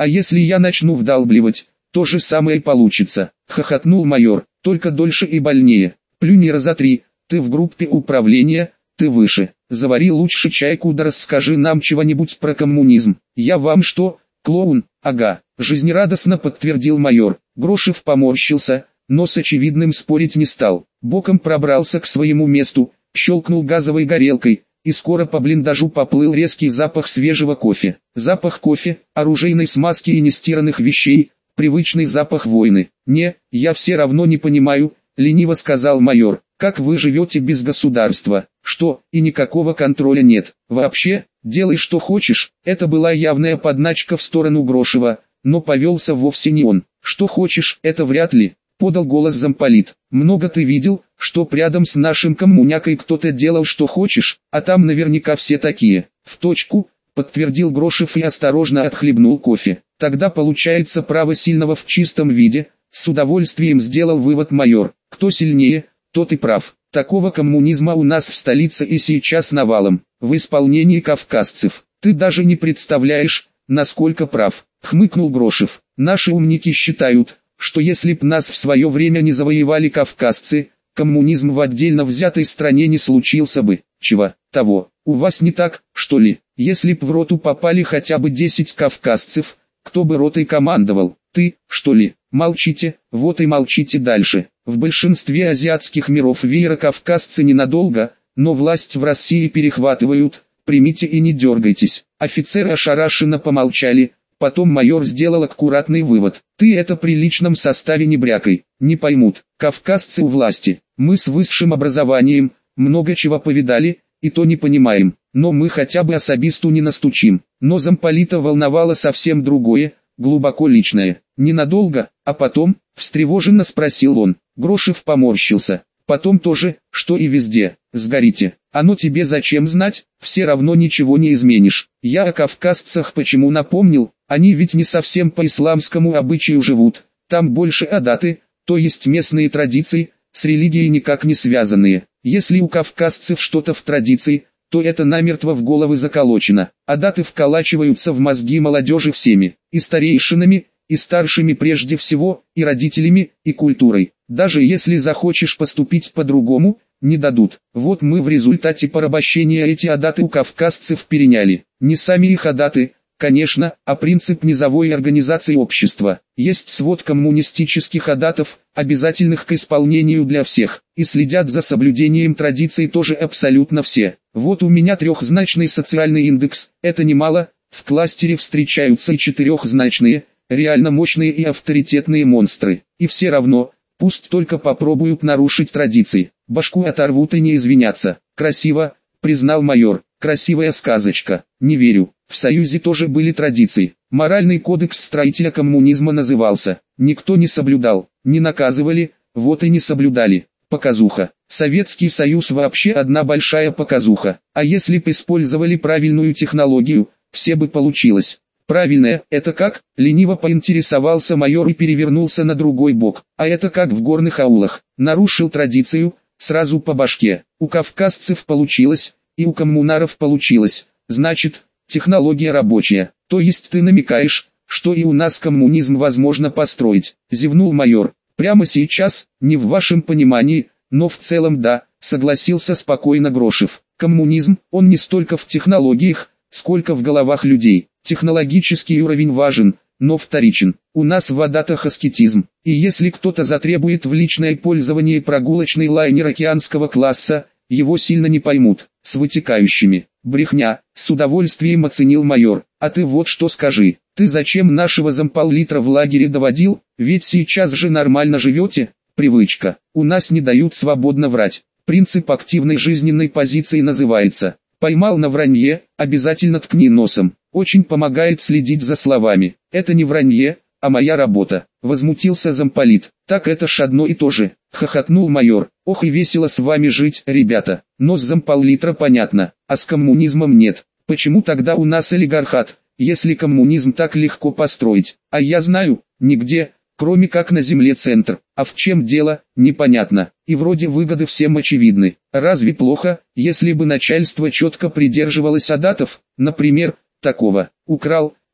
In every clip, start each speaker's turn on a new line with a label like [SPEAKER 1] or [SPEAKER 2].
[SPEAKER 1] А если я начну вдалбливать, то же самое получится, хохотнул майор, только дольше и больнее. Плюнь раза 3, ты в группе управления, ты выше. Завари лучше чайку да расскажи нам чего-нибудь про коммунизм. Я вам что, клоун? Ага, жизнерадостно подтвердил майор. Грошев поморщился, но с очевидным спорить не стал. Боком пробрался к своему месту, щелкнул газовой горелкой, и скоро по блиндажу поплыл резкий запах свежего кофе. Запах кофе, оружейной смазки и нестиранных вещей, привычный запах войны. «Не, я все равно не понимаю», — лениво сказал майор, — «как вы живете без государства? Что, и никакого контроля нет? Вообще, делай что хочешь». Это была явная подначка в сторону Грошева, но повелся вовсе не он. «Что хочешь, это вряд ли», — подал голос замполит. «Много ты видел, чтоб рядом с нашим коммунякой кто-то делал что хочешь, а там наверняка все такие». «В точку», — подтвердил Грошев и осторожно отхлебнул кофе. «Тогда получается право сильного в чистом виде», — с удовольствием сделал вывод майор. «Кто сильнее, тот и прав. Такого коммунизма у нас в столице и сейчас навалом, в исполнении кавказцев. Ты даже не представляешь, насколько прав», — хмыкнул Грошев. «Наши умники считают, что если б нас в свое время не завоевали кавказцы, коммунизм в отдельно взятой стране не случился бы. Чего? Того. У вас не так, что ли? Если б в роту попали хотя бы 10 кавказцев, кто бы ротой командовал? Ты, что ли? Молчите, вот и молчите дальше. В большинстве азиатских миров вееро-кавказцы ненадолго, но власть в России перехватывают. Примите и не дергайтесь». Офицеры ошарашенно помолчали. Потом майор сделал аккуратный вывод. «Ты это при личном составе не брякай, не поймут. Кавказцы у власти. Мы с высшим образованием, много чего повидали, и то не понимаем. Но мы хотя бы особисту не настучим». Но замполита волновало совсем другое, глубоко личное. «Ненадолго, а потом?» — встревоженно спросил он. Грошев поморщился. «Потом тоже, что и везде. Сгорите. Оно тебе зачем знать? Все равно ничего не изменишь». Я о кавказцах почему напомнил? Они ведь не совсем по исламскому обычаю живут. Там больше адаты, то есть местные традиции, с религией никак не связанные. Если у кавказцев что-то в традиции, то это намертво в головы заколочено. Адаты вколачиваются в мозги молодежи всеми, и старейшинами, и старшими прежде всего, и родителями, и культурой. Даже если захочешь поступить по-другому, не дадут. Вот мы в результате порабощения эти адаты у кавказцев переняли. Не сами их адаты, конечно, а принцип низовой организации общества. Есть свод коммунистических адатов, обязательных к исполнению для всех, и следят за соблюдением традиций тоже абсолютно все. Вот у меня трехзначный социальный индекс, это немало, в кластере встречаются и четырехзначные, реально мощные и авторитетные монстры. И все равно, пусть только попробуют нарушить традиции, башку оторвут и не извинятся. «Красиво», признал майор, «красивая сказочка, не верю». В Союзе тоже были традиции. Моральный кодекс строителя коммунизма назывался. Никто не соблюдал, не наказывали, вот и не соблюдали. Показуха. Советский Союз вообще одна большая показуха. А если бы использовали правильную технологию, все бы получилось. «Правильная, это как?» — лениво поинтересовался майор и перевернулся на другой бок. «А это как в горных аулах. Нарушил традицию, сразу по башке. У кавказцев получилось, и у коммунаров получилось. Значит, технология рабочая. То есть ты намекаешь, что и у нас коммунизм возможно построить?» — зевнул майор. «Прямо сейчас, не в вашем понимании, но в целом да», — согласился спокойно Грошев. «Коммунизм, он не столько в технологиях, сколько в головах людей. Технологический уровень важен, но вторичен. У нас в адатах аскетизм, и если кто-то затребует в личное пользование прогулочный лайнер океанского класса, его сильно не поймут, с вытекающими». «Брехня», — с удовольствием оценил майор. «А ты вот что скажи, ты зачем нашего замполлитра в лагере доводил, ведь сейчас же нормально живете?» «Привычка, у нас не дают свободно врать. Принцип активной жизненной позиции называется. Поймал на вранье, обязательно ткни носом. Очень помогает следить за словами. Это не вранье, а моя работа», — возмутился замполит. «Так это ж одно и то же», — хохотнул майор. «Ох и весело с вами жить, ребята. Но с замполлитра понятно, а с коммунизмом нет. Почему тогда у нас олигархат, если коммунизм так легко построить? А я знаю, нигде, кроме как на земле центр. А в чем дело, непонятно. И вроде выгоды всем очевидны. Разве плохо, если бы начальство четко придерживалось адатов, например, такого: украл,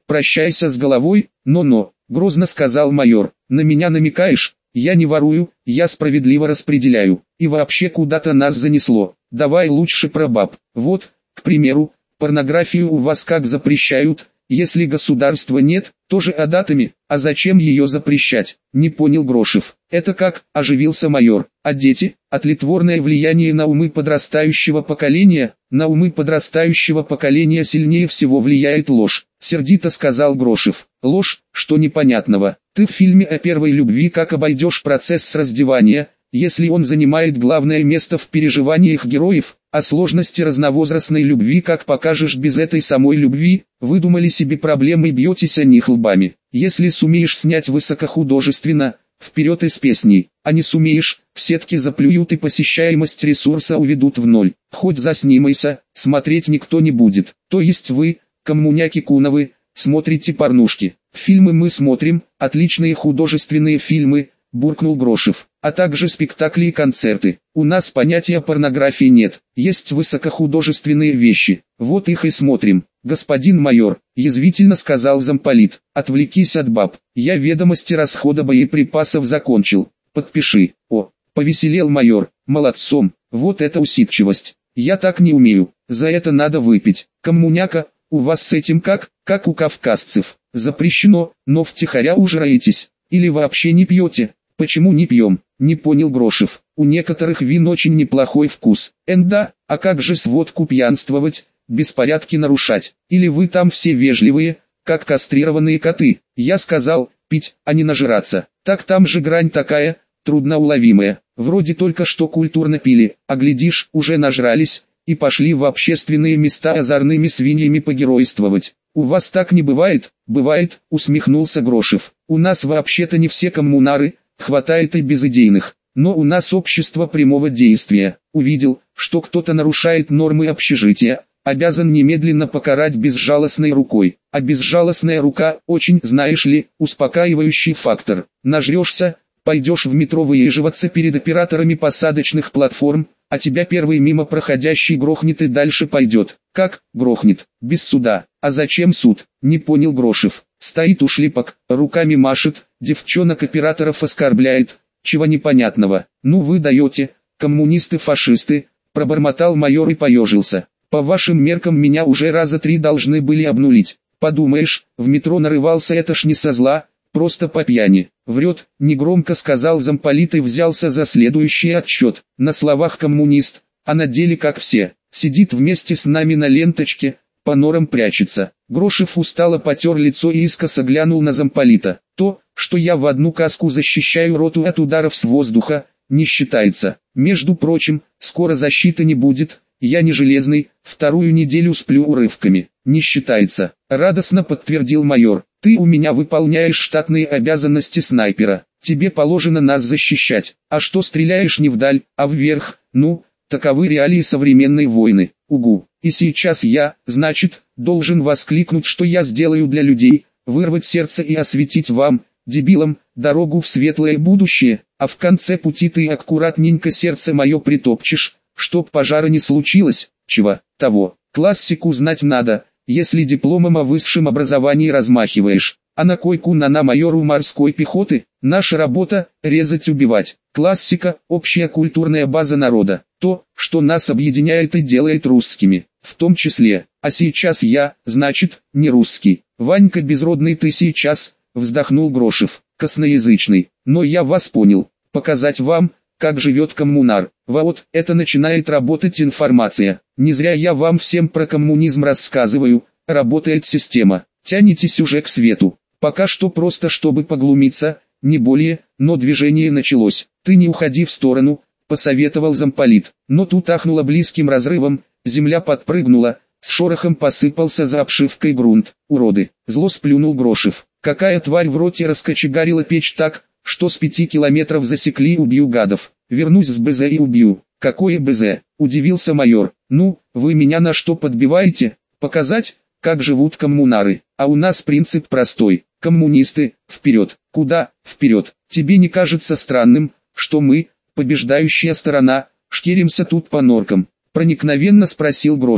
[SPEAKER 1] прощайся с головой, но, грозно сказал майор, на меня намекаешь? Я не ворую, я справедливо распределяю. И вообще куда-то нас занесло. Давай лучше про баб. Вот, к примеру, порнографию у вас как запрещают? Если государства нет, тоже адатами, а зачем ее запрещать? Не понял Грошев. Это как, оживился майор. А дети? А тлетворное влияние на умы подрастающего поколения? На умы подрастающего поколения сильнее всего влияет ложь, сердито сказал Грошев. Ложь, что непонятного? Ты в фильме о первой любви как обойдешь процесс раздевания, если он занимает главное место в переживаниях героев? А сложности разновозрастной любви как покажешь без этой самой любви? Выдумали себе проблемы и бьетесь о них лбами. Если сумеешь снять высокохудожественно, вперед и с песней, а не сумеешь, в сетке заплюют и посещаемость ресурса уведут в ноль. Хоть заснимайся, смотреть никто не будет. То есть вы, коммуняки куновы, смотрите порнушки. Фильмы мы смотрим, отличные художественные фильмы, буркнул Грошев, а также спектакли и концерты. У нас понятия порнографии нет, есть высокохудожественные вещи, вот их и смотрим. Господин майор, язвительно сказал замполит, отвлекись от баб, я ведомости расхода боеприпасов закончил, подпиши. О, повеселел майор, молодцом, вот это усидчивость, я так не умею, за это надо выпить. Коммуняка, у вас с этим как у кавказцев, запрещено, но втихаря ужраетесь, или вообще не пьете? Почему не пьем? Не понял Грошев. У некоторых вин очень неплохой вкус. Да, а как же с водку пьянствовать, беспорядки нарушать? Или вы там все вежливые, как кастрированные коты? Я сказал, пить, а не нажираться. Так там же грань такая, трудноуловимая. Вроде только что культурно пили, а глядишь, уже нажрались, и пошли в общественные места озорными свиньями погеройствовать. У вас так не бывает? Бывает, усмехнулся Грошев. У нас вообще-то не все коммунары, хватает и безидейных, но у нас общество прямого действия. Увидел, что кто-то нарушает нормы общежития, обязан немедленно покарать безжалостной рукой. А безжалостная рука, очень, знаешь ли, успокаивающий фактор. Нажрешься, пойдешь в метро выеживаться перед операторами посадочных платформ, а тебя первый мимо проходящий грохнет и дальше пойдет. Как, грохнет? Без суда. А зачем суд? Не понял Грошев. Стоит у шлепок, руками машет, девчонок-операторов оскорбляет. Чего непонятного? Ну вы даете, коммунисты-фашисты, пробормотал майор и поежился. По вашим меркам меня уже раза 3 должны были обнулить. Подумаешь, в метро нарывался, это ж не со зла, просто по пьяни. Врет, негромко сказал замполит и взялся за следующий отчет. На словах коммунист, а на деле как все. Сидит вместе с нами на ленточке, по норам прячется. Грошев устало потер лицо и искоса глянул на замполита. То, что я в одну каску защищаю роту от ударов с воздуха, не считается. Между прочим, скоро защиты не будет, я не железный, 2-ю неделю сплю урывками. Не считается, радостно подтвердил майор. Ты у меня выполняешь штатные обязанности снайпера. Тебе положено нас защищать. А что стреляешь не вдаль, а вверх? Ну, таковы реалии современной войны. Угу. И сейчас я, значит, должен воскликнуть, что я сделаю для людей, вырвать сердце и осветить вам, дебилам, дорогу в светлое будущее, а в конце пути ты аккуратненько сердце мое притопчешь, чтоб пожара не случилось. Чего? Того. Классику знать надо, если дипломом о высшем образовании размахиваешь. А на койку на майору морской пехоты, наша работа – резать, убивать. Классика – общая культурная база народа. То, что нас объединяет и делает русскими, в том числе. А сейчас я, значит, не русский. Ванька безродный ты сейчас, вздохнул Грошев, косноязычный. Но я вас понял. Показать вам, как живет коммунар. Вот, это начинает работать информация. Не зря я вам всем про коммунизм рассказываю. Работает система. Тянетесь уже к свету. Пока что просто чтобы поглумиться, не более, но движение началось. Ты не уходи в сторону, посоветовал замполит. Но тут ахнуло близким разрывом, земля подпрыгнула, с шорохом посыпался за обшивкой грунт. Уроды! Зло сплюнул Грошев. Какая тварь в роте раскочегарила печь так, что с 5 километров засекли, убью гадов. Вернусь с БЗ и убью. Какое БЗ? Удивился майор. Ну, вы меня на что подбиваете? Показать, как живут коммунары. А у нас принцип простой. Коммунисты, вперед. Куда, вперед? Тебе не кажется странным, что мы, побеждающая сторона, шкеримся тут по норкам? Проникновенно спросил Грошев.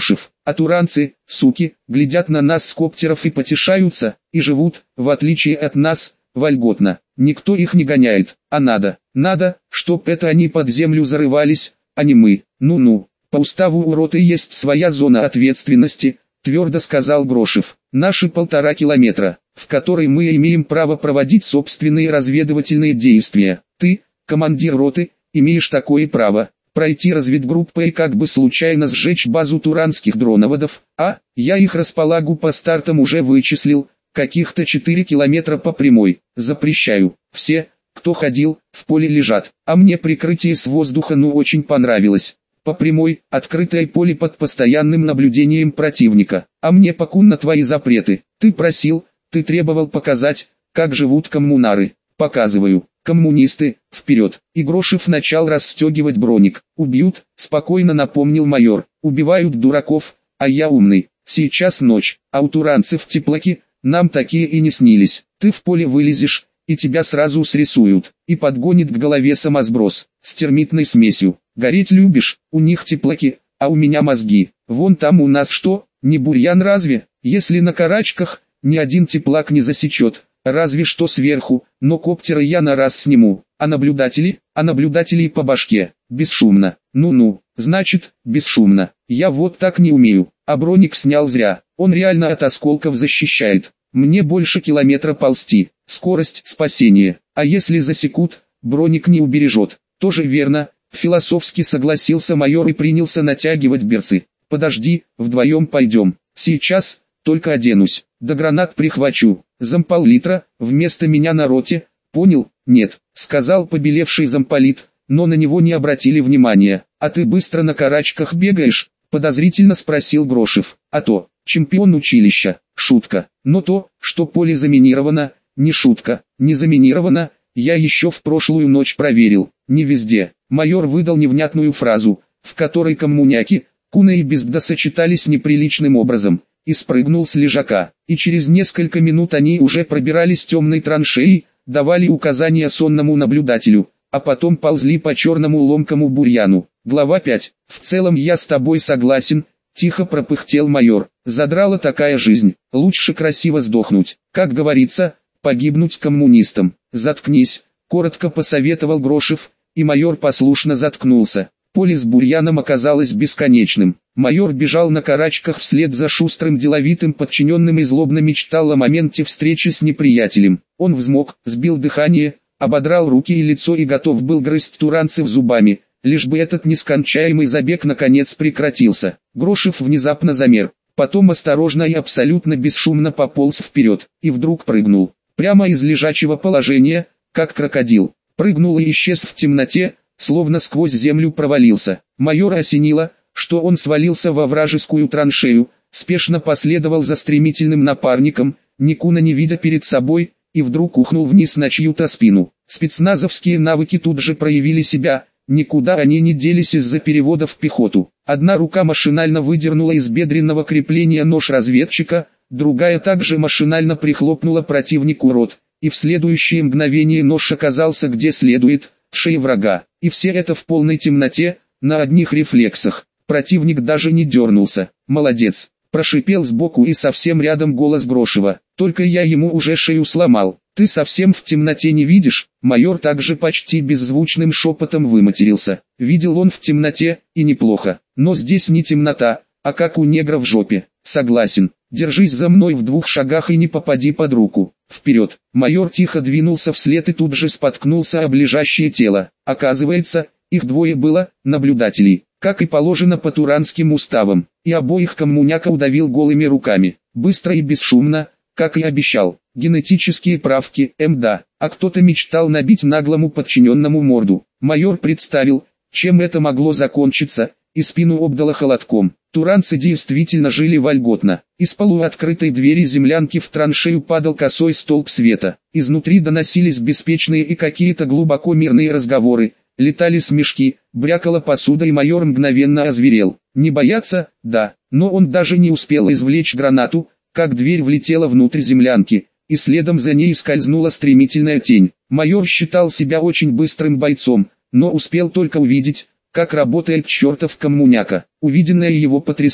[SPEAKER 1] А туранцы, суки, глядят на нас с коптеров и потешаются, и живут, в отличие от нас, вольготно. Никто их не гоняет, а надо, чтоб это они под землю зарывались, а не мы. Ну-ну, по уставу у роты есть своя зона ответственности, твердо сказал Грошев. Наши 1,5 километра, в которой мы имеем право проводить собственные разведывательные действия. Ты, командир роты, имеешь такое право. Пройти разведгруппой и как бы случайно сжечь базу туранских дроноводов, я их располагу по стартам уже вычислил, каких-то 4 километра по прямой. Запрещаю. Все, кто ходил, в поле лежат, а мне прикрытие с воздуха очень понравилось. По прямой, открытое поле под постоянным наблюдением противника, а мне покун на твои запреты. Ты просил, ты требовал показать, как живут коммунары. Показываю. Коммунисты, вперед! И Грошев начал расстегивать броник. Убьют, спокойно напомнил майор. Убивают дураков, а я умный. Сейчас ночь, а у туранцев теплаки, нам такие и не снились. Ты в поле вылезешь, и тебя сразу срисуют, и подгонит к голове самосброс, с термитной смесью. Гореть любишь, у них теплаки, а у меня мозги. Вон там у нас что, не бурьян разве? Если на карачках, ни один теплак не засечет. Разве что сверху, но коптеры я на раз сниму. А наблюдатели по башке, бесшумно. Ну-ну, значит, бесшумно. Я вот так не умею. А броник снял зря. Он реально от осколков защищает. Мне больше километра ползти. Скорость спасения. А если засекут, броник не убережет. Тоже верно, философски согласился майор и принялся натягивать берцы. Подожди, вдвоем пойдем. Сейчас, только оденусь. Да гранат прихвачу. Замполитра, вместо меня на роте, понял? Нет, сказал побелевший замполит, но на него не обратили внимания. А ты быстро на карачках бегаешь? Подозрительно спросил Грошев. А то, чемпион училища, шутка. Но то, что поле заминировано, не шутка. Не заминировано, я еще в прошлую ночь проверил. Не везде. Майор выдал невнятную фразу, в которой коммуняки, Куна и Бездда сочетались неприличным образом. И спрыгнул с лежака, и через несколько минут они уже пробирались темной траншеей, давали указания сонному наблюдателю, а потом ползли по черному ломкому бурьяну. Глава 5. В целом я с тобой согласен, тихо пропыхтел майор. Задрала такая жизнь, лучше красиво сдохнуть. Как говорится, погибнуть коммунистам. Заткнись, коротко посоветовал Грошев, и майор послушно заткнулся. Поле с бурьяном оказалось бесконечным. Майор бежал на карачках вслед за шустрым деловитым подчиненным и злобно мечтал о моменте встречи с неприятелем. Он взмок, сбил дыхание, ободрал руки и лицо и готов был грызть туранцев зубами, лишь бы этот нескончаемый забег наконец прекратился. Грошев внезапно замер, потом осторожно и абсолютно бесшумно пополз вперед, и вдруг прыгнул. Прямо из лежачего положения, как крокодил. Прыгнул и исчез в темноте, словно сквозь землю провалился. Майора осенило, что он свалился во вражескую траншею, спешно последовал за стремительным напарником, ни куна не видя перед собой, и вдруг ухнул вниз на чью-то спину. Спецназовские навыки тут же проявили себя, никуда они не делись из-за перевода в пехоту. Одна рука машинально выдернула из бедренного крепления нож разведчика, другая также машинально прихлопнула противнику рот, и в следующее мгновение нож оказался где следует, в шее врага. И все это в полной темноте, на одних рефлексах. Противник даже не дернулся. «Молодец!» – прошипел сбоку и совсем рядом голос Грошева. «Только я ему уже шею сломал. Ты совсем в темноте не видишь?» Майор также почти беззвучным шепотом выматерился. Видел он в темноте, и неплохо. Но здесь не темнота, а как у негра в жопе. Согласен. Держись за мной в 2 шагах и не попади под руку. Вперед! Майор тихо двинулся вслед и тут же споткнулся об лежащее тело. Оказывается, их 2 было, наблюдателей, как и положено по туранским уставам, и обоих коммуняка удавил голыми руками, быстро и бесшумно, как и обещал. Генетические правки, да, а кто-то мечтал набить наглому подчиненному морду. Майор представил, чем это могло закончиться, и спину обдало холодком. Туранцы действительно жили вольготно. Из полуоткрытой двери землянки в траншею падал косой столб света. Изнутри доносились беспечные и какие-то глубоко мирные разговоры. Летали смешки, брякала посуда и майор мгновенно озверел. Не бояться, да, но он даже не успел извлечь гранату, как дверь влетела внутрь землянки, и следом за ней скользнула стремительная тень. Майор считал себя очень быстрым бойцом, но успел только увидеть, как работает чертов коммуняка. Увиденное его потрясло.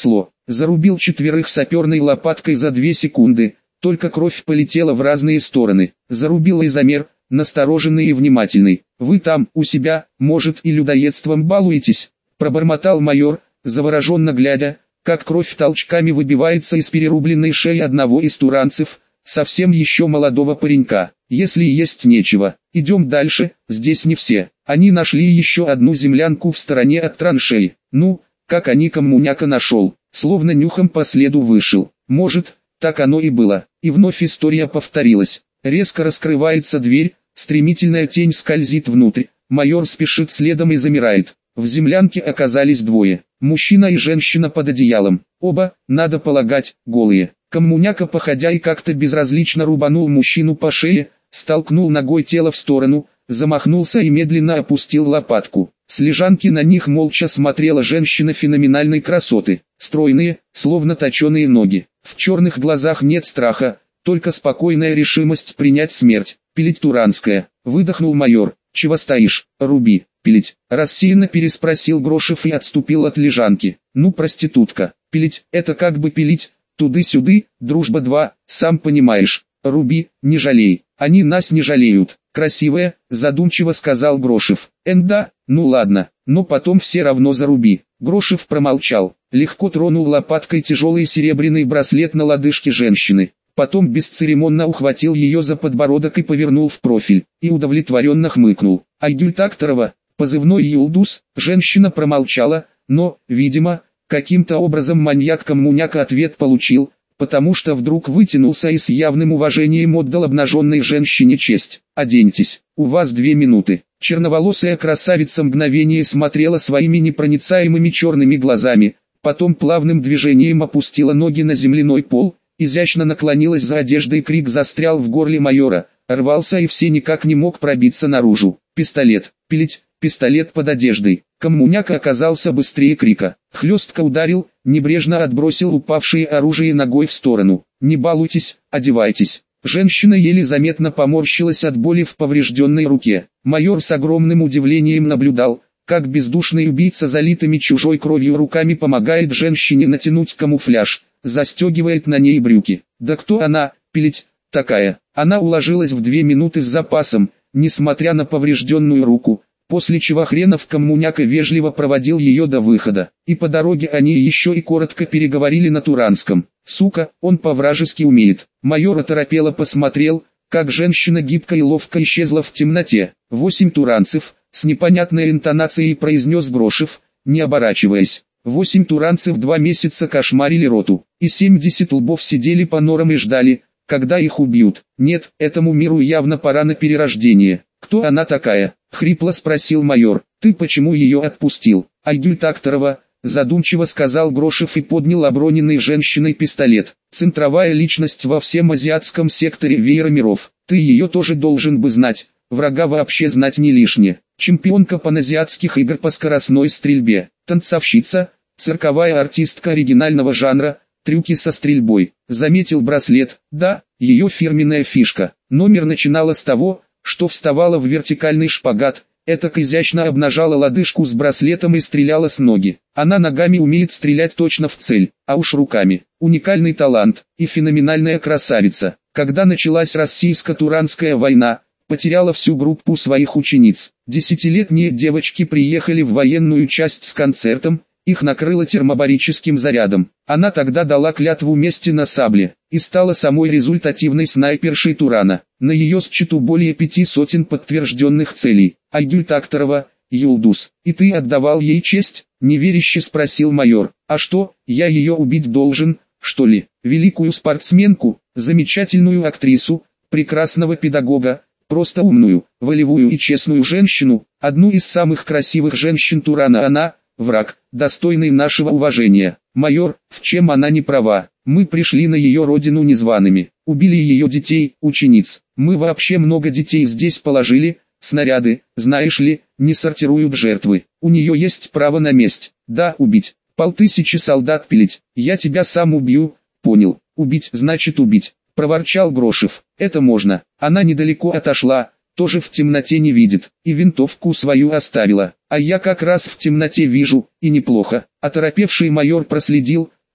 [SPEAKER 1] зарубил 4 саперной лопаткой за 2 секунды, только кровь полетела в разные стороны. Зарубил изомер, настороженный и внимательный. «Вы там, у себя, может и людоедством балуетесь?» — пробормотал майор, завороженно глядя, как кровь толчками выбивается из перерубленной шеи одного из туранцев, совсем еще молодого паренька. «Если есть нечего, идем дальше, здесь не все». Они нашли еще одну землянку в стороне от траншеи. Ну, как они коммуняка нашел, словно нюхом по следу вышел. Может, так оно и было. И вновь история повторилась. Резко раскрывается дверь, стремительная тень скользит внутрь, майор спешит следом и замирает. В землянке оказались двое, мужчина и женщина под одеялом. Оба, надо полагать, голые. Коммуняка походя и как-то безразлично рубанул мужчину по шее, столкнул ногой тело в сторону, замахнулся и медленно опустил лопатку. С лежанки на них молча смотрела женщина феноменальной красоты, стройные, словно точеные ноги. В черных глазах нет страха, только спокойная решимость принять смерть. «Пилить туранская», — выдохнул майор. «Чего стоишь, руби, пилить», — рассеянно переспросил Грошев и отступил от лежанки. «Ну, проститутка, пилить, это как бы пилить, туды-сюды, дружба 2, сам понимаешь, руби, не жалей, они нас не жалеют». «Красивая», — задумчиво сказал Грошев. «Да, ну ладно, но потом все равно заруби». Грошев промолчал, легко тронул лопаткой тяжелый серебряный браслет на лодыжке женщины. Потом бесцеремонно ухватил ее за подбородок и повернул в профиль, и удовлетворенно хмыкнул. Айгуль Такторова, позывной Юлдус, женщина промолчала, но, видимо, каким-то образом маньяк-коммуняка ответ получил, потому что вдруг вытянулся и с явным уважением отдал обнаженной женщине честь. «Оденьтесь, у вас 2 минуты». Черноволосая красавица мгновение смотрела своими непроницаемыми черными глазами, потом плавным движением опустила ноги на земляной пол, изящно наклонилась за одеждой, крик застрял в горле майора, рвался и все никак не мог пробиться наружу. «Пистолет, пилить, пистолет под одеждой». Коммуняка оказался быстрее крика. Хлестко ударил, небрежно отбросил упавшее оружие ногой в сторону. «Не балуйтесь, одевайтесь». Женщина еле заметно поморщилась от боли в поврежденной руке. Майор с огромным удивлением наблюдал, как бездушный убийца залитыми чужой кровью руками помогает женщине натянуть камуфляж, застегивает на ней брюки. Да кто она, пилить, такая? Она уложилась в 2 минуты с запасом, несмотря на поврежденную руку, после чего хренов коммуняка вежливо проводил ее до выхода. И по дороге они еще и коротко переговорили на туранском. «Сука, он по-вражески умеет». Майор оторопело посмотрел, как женщина гибко и ловко исчезла в темноте. 8 туранцев, с непонятной интонацией произнес Грошев, не оборачиваясь. 8 туранцев 2 месяца кошмарили роту, и 70 лбов сидели по норам и ждали, когда их убьют. Нет, этому миру явно пора на перерождение. «Кто она такая?» — хрипло спросил майор. «Ты почему ее отпустил?» «Айгуль Такторова», — задумчиво сказал Грошев и поднял оброненный женщиной пистолет. «Центровая личность во всем азиатском секторе веера миров. Ты ее тоже должен бы знать, врага вообще знать не лишнее. Чемпионка паназиатских игр по скоростной стрельбе, танцовщица, цирковая артистка оригинального жанра, трюки со стрельбой». Заметил браслет. Да, ее фирменная фишка. Номер начинала с того, что вставала в вертикальный шпагат, этак изящно обнажала лодыжку с браслетом и стреляла с ноги. Она ногами умеет стрелять точно в цель, а уж руками. Уникальный талант и феноменальная красавица. Когда началась российско-туранская война, потеряла всю группу своих учениц. 10-летние девочки приехали в военную часть с концертом, их накрыло термобарическим зарядом. Она тогда дала клятву мести на сабле, и стала самой результативной снайпершей Турана. На ее счету более 500 подтвержденных целей. Айгуль Такторова, Юлдус, и ты отдавал ей честь? Неверяще спросил майор. А что, я ее убить должен, что ли? Великую спортсменку, замечательную актрису, прекрасного педагога, просто умную, волевую и честную женщину, одну из самых красивых женщин Турана. Она враг, достойный нашего уважения. Майор, в чем она не права? Мы пришли на ее родину незваными, убили ее детей, учениц. Мы вообще много детей здесь положили, снаряды, знаешь ли, не сортируют жертвы. У нее есть право на месть. Да, убить. 500 солдат пилить. Я тебя сам убью, понял. Убить значит убить, проворчал Грошев. Это можно. Она недалеко отошла, тоже в темноте не видит, и винтовку свою оставила. А я как раз в темноте вижу, и неплохо. Оторопевший майор проследил,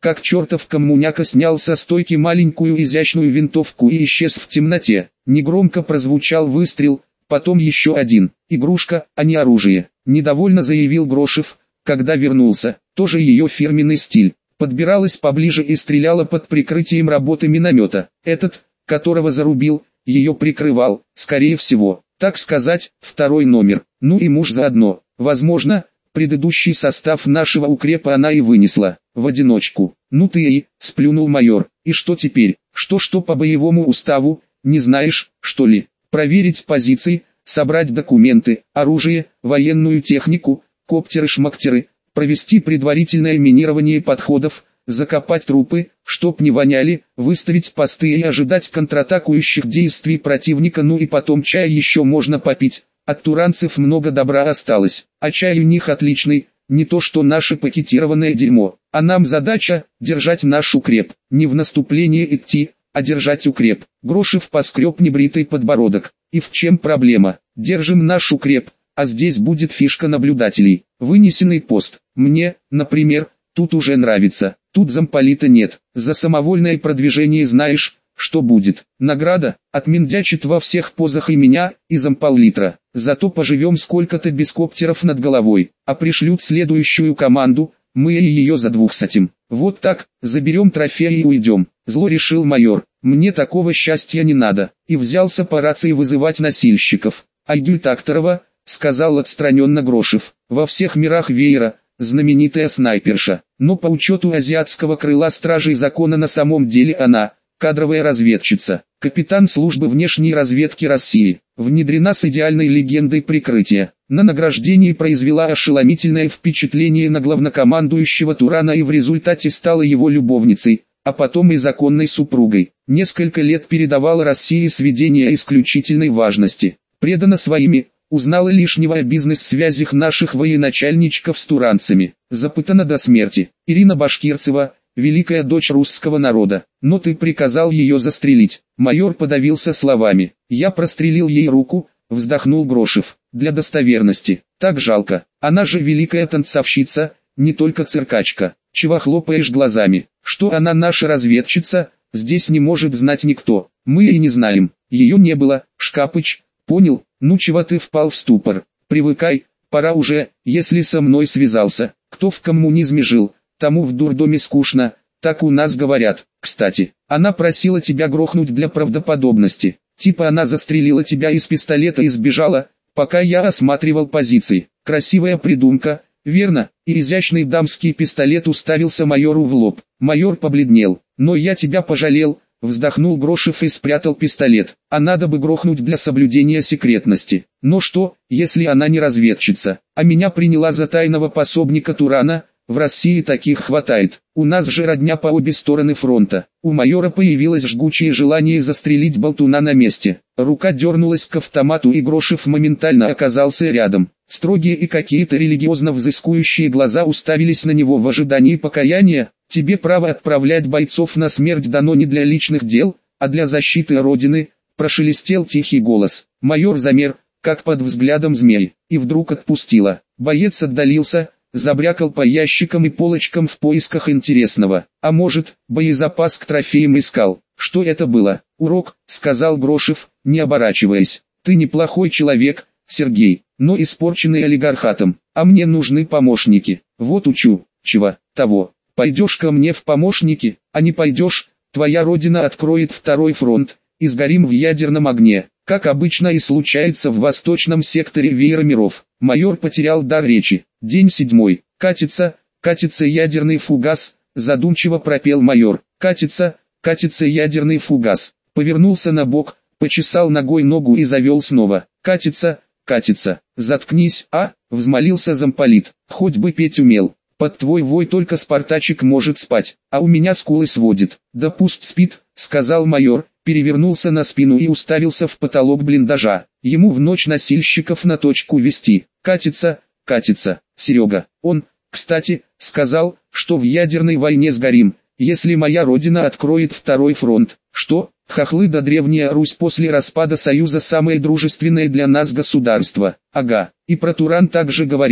[SPEAKER 1] как чертов коммуняка снял со стойки маленькую изящную винтовку и исчез в темноте. Негромко прозвучал выстрел, потом еще один. Игрушка, а не оружие. Недовольно заявил Грошев, когда вернулся. Тоже ее фирменный стиль. Подбиралась поближе и стреляла под прикрытием работы миномета. Этот, которого зарубил, ее прикрывал, скорее всего. Так сказать, второй номер. Ну и муж заодно. Возможно, предыдущий состав нашего укрепа она и вынесла. В одиночку. Ну ты и, сплюнул майор. И что теперь? Что по боевому уставу, не знаешь, что ли? Проверить позиции, собрать документы, оружие, военную технику, коптеры-шмактеры, провести предварительное минирование подходов, закопать трупы, чтоб не воняли, выставить посты и ожидать контратакующих действий противника, ну и потом чая еще можно попить. От туранцев много добра осталось, а чай у них отличный, не то что наше пакетированное дерьмо. А нам задача – держать наш укреп, не в наступление идти, а держать укреп. Грошев поскреб небритый подбородок. И в чем проблема? Держим наш укреп, а здесь будет фишка наблюдателей. Вынесенный пост. Мне, например, тут уже нравится. Тут замполита нет. За самовольное продвижение знаешь, что будет. Награда, отмендячит во всех позах и меня, и замполлитра. Зато поживем сколько-то без коптеров над головой. А пришлют следующую команду, мы и ее за двух сатим. Вот так, заберем трофеи и уйдем. Зло решил майор. Мне такого счастья не надо. И взялся по рации вызывать носильщиков. Айгуль Такторова, сказал отстраненно Грошев. Во всех мирах веера, знаменитая снайперша. Но по учету азиатского крыла стражей закона на самом деле она, кадровая разведчица, капитан службы внешней разведки России, внедрена с идеальной легендой прикрытия. На награждении произвела ошеломительное впечатление на главнокомандующего Турана и в результате стала его любовницей, а потом и законной супругой. Несколько лет передавала России сведения исключительной важности. Предана своими, узнала лишнего о бизнес-связях наших военачальничков с туранцами. Запытана до смерти. Ирина Башкирцева, великая дочь русского народа. Но ты приказал ее застрелить. Майор подавился словами. Я прострелил ей руку, вздохнул Грошев. Для достоверности. Так жалко. Она же великая танцовщица, не только циркачка. Чего хлопаешь глазами? Что она наша разведчица, здесь не может знать никто. Мы и не знаем. Ее не было, Шкапыч. Понял? Ну чего ты впал в ступор? Привыкай, пора уже, если со мной связался. Кто в коммунизме жил, тому в дурдоме скучно, так у нас говорят. Кстати, она просила тебя грохнуть для правдоподобности. Типа она застрелила тебя из пистолета и сбежала, пока я осматривал позиции. Красивая придумка, верно? И изящный дамский пистолет уставился майору в лоб. Майор побледнел. Но я тебя пожалел. Вздохнул Грошев и спрятал пистолет. А надо бы грохнуть для соблюдения секретности. Но что, если она не разведчица, а меня приняла за тайного пособника Турана? В России таких хватает. У нас же родня по обе стороны фронта. У майора появилось жгучее желание застрелить болтуна на месте. Рука дернулась к автомату, и Грошев моментально оказался рядом. Строгие и какие-то религиозно взыскующие глаза уставились на него в ожидании покаяния. Тебе право отправлять бойцов на смерть дано не для личных дел, а для защиты Родины, прошелестел тихий голос. Майор замер, как под взглядом змей, и вдруг отпустило. Боец отдалился, забрякал по ящикам и полочкам в поисках интересного. А может, боезапас к трофеям искал. Что это было? Урок, сказал Грошев, не оборачиваясь. Ты неплохой человек, Сергей, но испорченный олигархатом. А мне нужны помощники. Вот учу, чего, того. Пойдешь ко мне в помощники, а не пойдешь, твоя родина откроет второй фронт, и сгорим в ядерном огне, как обычно и случается в восточном секторе веера миров. Майор потерял дар речи. День 7. Катится ядерный фугас, задумчиво пропел майор. Катится ядерный фугас. Повернулся на бок, почесал ногой ногу и завел снова. Катится. Заткнись, взмолился замполит. Хоть бы петь умел. Под твой вой только Спартачик может спать, а у меня скулы сводит. Да пусть спит, сказал майор, перевернулся на спину и уставился в потолок блиндажа. Ему в ночь носильщиков на точку вести. Катится, Серега. Он, кстати, сказал, что в ядерной войне сгорим, если моя родина откроет второй фронт. Что? Хохлы да Древняя Русь после распада Союза самое дружественное для нас государство. Ага, и про Туран также говорили.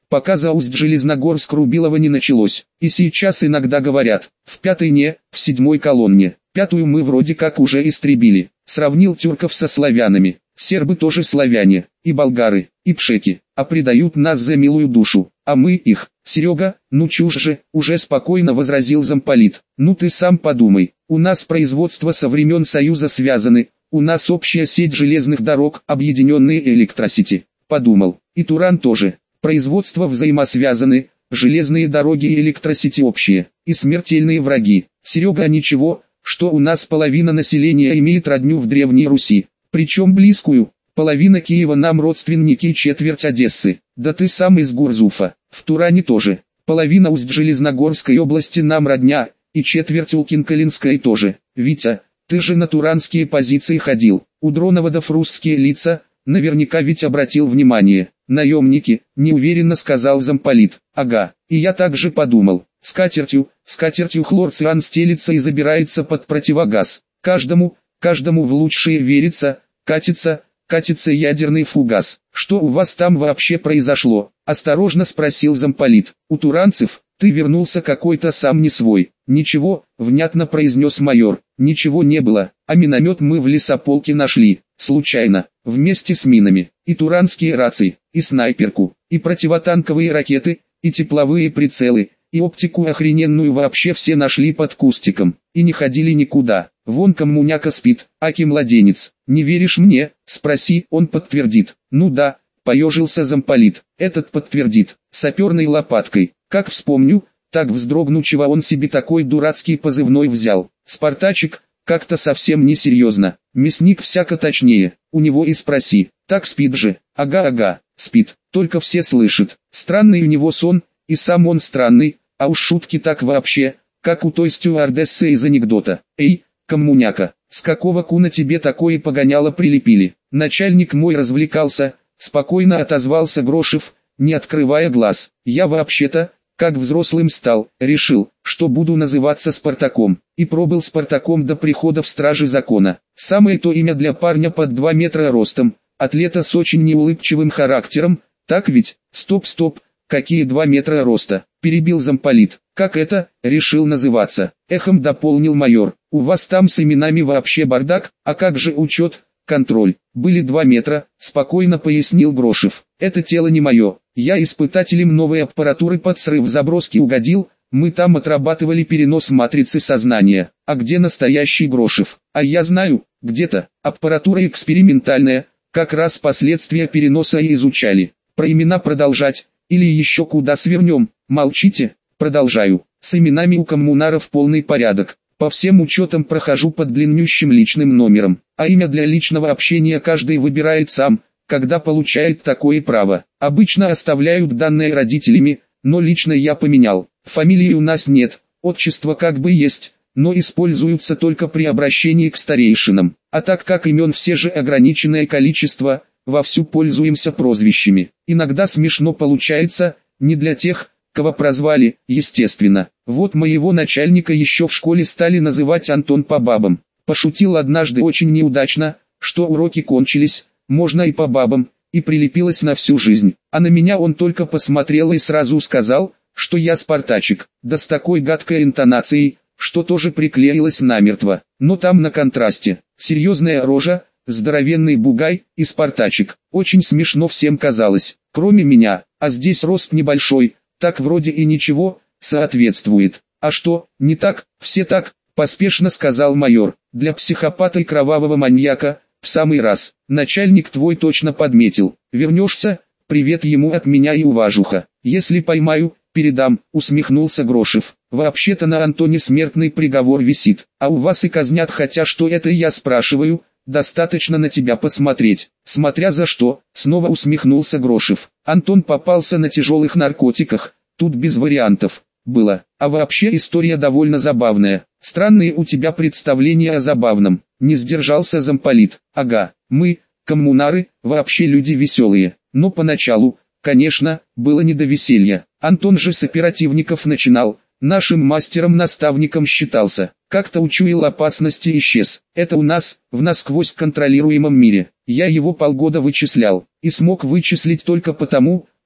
[SPEAKER 1] пока за Усть-Железногорск-Рубилово не началось. И сейчас иногда говорят, в 5-й не, в 7-й колонне. 5-ю мы вроде как уже истребили. Сравнил тюрков со славянами. Сербы тоже славяне, и болгары, и пшеки, а предают нас за милую душу, а мы их. Серега, ну чушь же, уже спокойно возразил замполит. Ну ты сам подумай, у нас производство со времен Союза связаны, у нас общая сеть железных дорог, объединенные электросети. Подумал, и Туран тоже, производство взаимосвязаны, железные дороги и электросети общие, и смертельные враги. Серега, ничего, что у нас половина населения имеет родню в Древней Руси. Причем близкую, половина Киева нам родственники и четверть Одессы, да ты сам из Гурзуфа, в Туране тоже, половина Усть-Железногорской области нам родня, и четверть Улкин-Калинской тоже. Витя, ты же на туранские позиции ходил, у дроноводов русские лица, наверняка ведь обратил внимание. Наемники, неуверенно сказал замполит. Ага, и я также подумал, скатертью хлорциан стелится и забирается под противогаз, каждому в лучшее верится, катится ядерный фугас. Что у вас там вообще произошло? Осторожно спросил замполит. У туранцев, ты вернулся какой-то сам не свой. Ничего, внятно произнес майор, ничего не было, а миномет мы в лесополке нашли, случайно, вместе с минами, и туранские рации, и снайперку, и противотанковые ракеты, и тепловые прицелы, и оптику охрененную вообще все нашли под кустиком, и не ходили никуда. Вон коммуняка спит, аки младенец. Не веришь мне? Спроси, он подтвердит. Ну да, поежился замполит. Этот подтвердит, саперной лопаткой. Как вспомню, так вздрогну, чего он себе такой дурацкий позывной взял. Спартачик, как-то совсем несерьезно. Мясник всяко точнее, у него и спроси. Так спит же. Ага, спит, только все слышат. Странный у него сон, и сам он странный, а уж шутки так вообще, как у той стюардессы из анекдота. Эй, коммуняка, с какого куна тебе такое погоняло прилепили? Начальник мой развлекался, спокойно отозвался Грошев, не открывая глаз. Я вообще-то, как взрослым стал, решил, что буду называться Спартаком, и пробыл Спартаком до прихода в стражи закона. Самое то имя для парня под 2 метра ростом, атлета с очень неулыбчивым характером, так ведь? Стоп, какие 2 метра роста, перебил замполит. Как это, решил называться, эхом дополнил майор. У вас там с именами вообще бардак, а как же учет, контроль? Были 2 метра, спокойно пояснил Грошев. Это тело не мое, я испытателем новой аппаратуры под срыв заброски угодил, мы там отрабатывали перенос матрицы сознания. А где настоящий Грошев? А я знаю, где-то, аппаратура экспериментальная, как раз последствия переноса и изучали. Про имена продолжать, или еще куда свернем? Молчите? Продолжаю. С именами у коммунаров полный порядок. По всем учетам прохожу под длиннющим личным номером. А имя для личного общения каждый выбирает сам, когда получает такое право. Обычно оставляют данные родителями, но лично я поменял. Фамилии у нас нет, отчество как бы есть, но используются только при обращении к старейшинам. А так как имен все же ограниченное количество, вовсю пользуемся прозвищами. Иногда смешно получается, не для тех, кого прозвали, естественно. Вот моего начальника еще в школе стали называть Антон по бабам. Пошутил однажды очень неудачно, что уроки кончились, можно и по бабам, и прилепилось на всю жизнь. А на меня он только посмотрел и сразу сказал, что я Спартачик, да с такой гадкой интонацией, что тоже приклеилось намертво. Но там на контрасте, серьезная рожа, здоровенный бугай и Спартачик. Очень смешно всем казалось, кроме меня, а здесь рост небольшой, так вроде и ничего, соответствует. А что, не так, все так, поспешно сказал майор. Для психопата и кровавого маньяка, в самый раз. Начальник твой точно подметил. Вернешься, привет ему от меня и уважуха. Если поймаю, передам, усмехнулся Грошев. Вообще-то на Антоне смертный приговор висит, а у вас и казнят, хотя что это я спрашиваю, достаточно на тебя посмотреть. Смотря за что, снова усмехнулся Грошев. Антон попался на тяжелых наркотиках, тут без вариантов было. А вообще история довольно забавная. Странные у тебя представления о забавном. Не сдержался замполит. Ага, мы, коммунары, вообще люди веселые. Но поначалу, конечно, было не до веселья. Антон же с оперативников начинал, нашим мастером-наставником считался. Как-то учуял опасности и исчез. Это у нас, в насквозь контролируемом мире. Я его полгода вычислял. И смог вычислить только потому,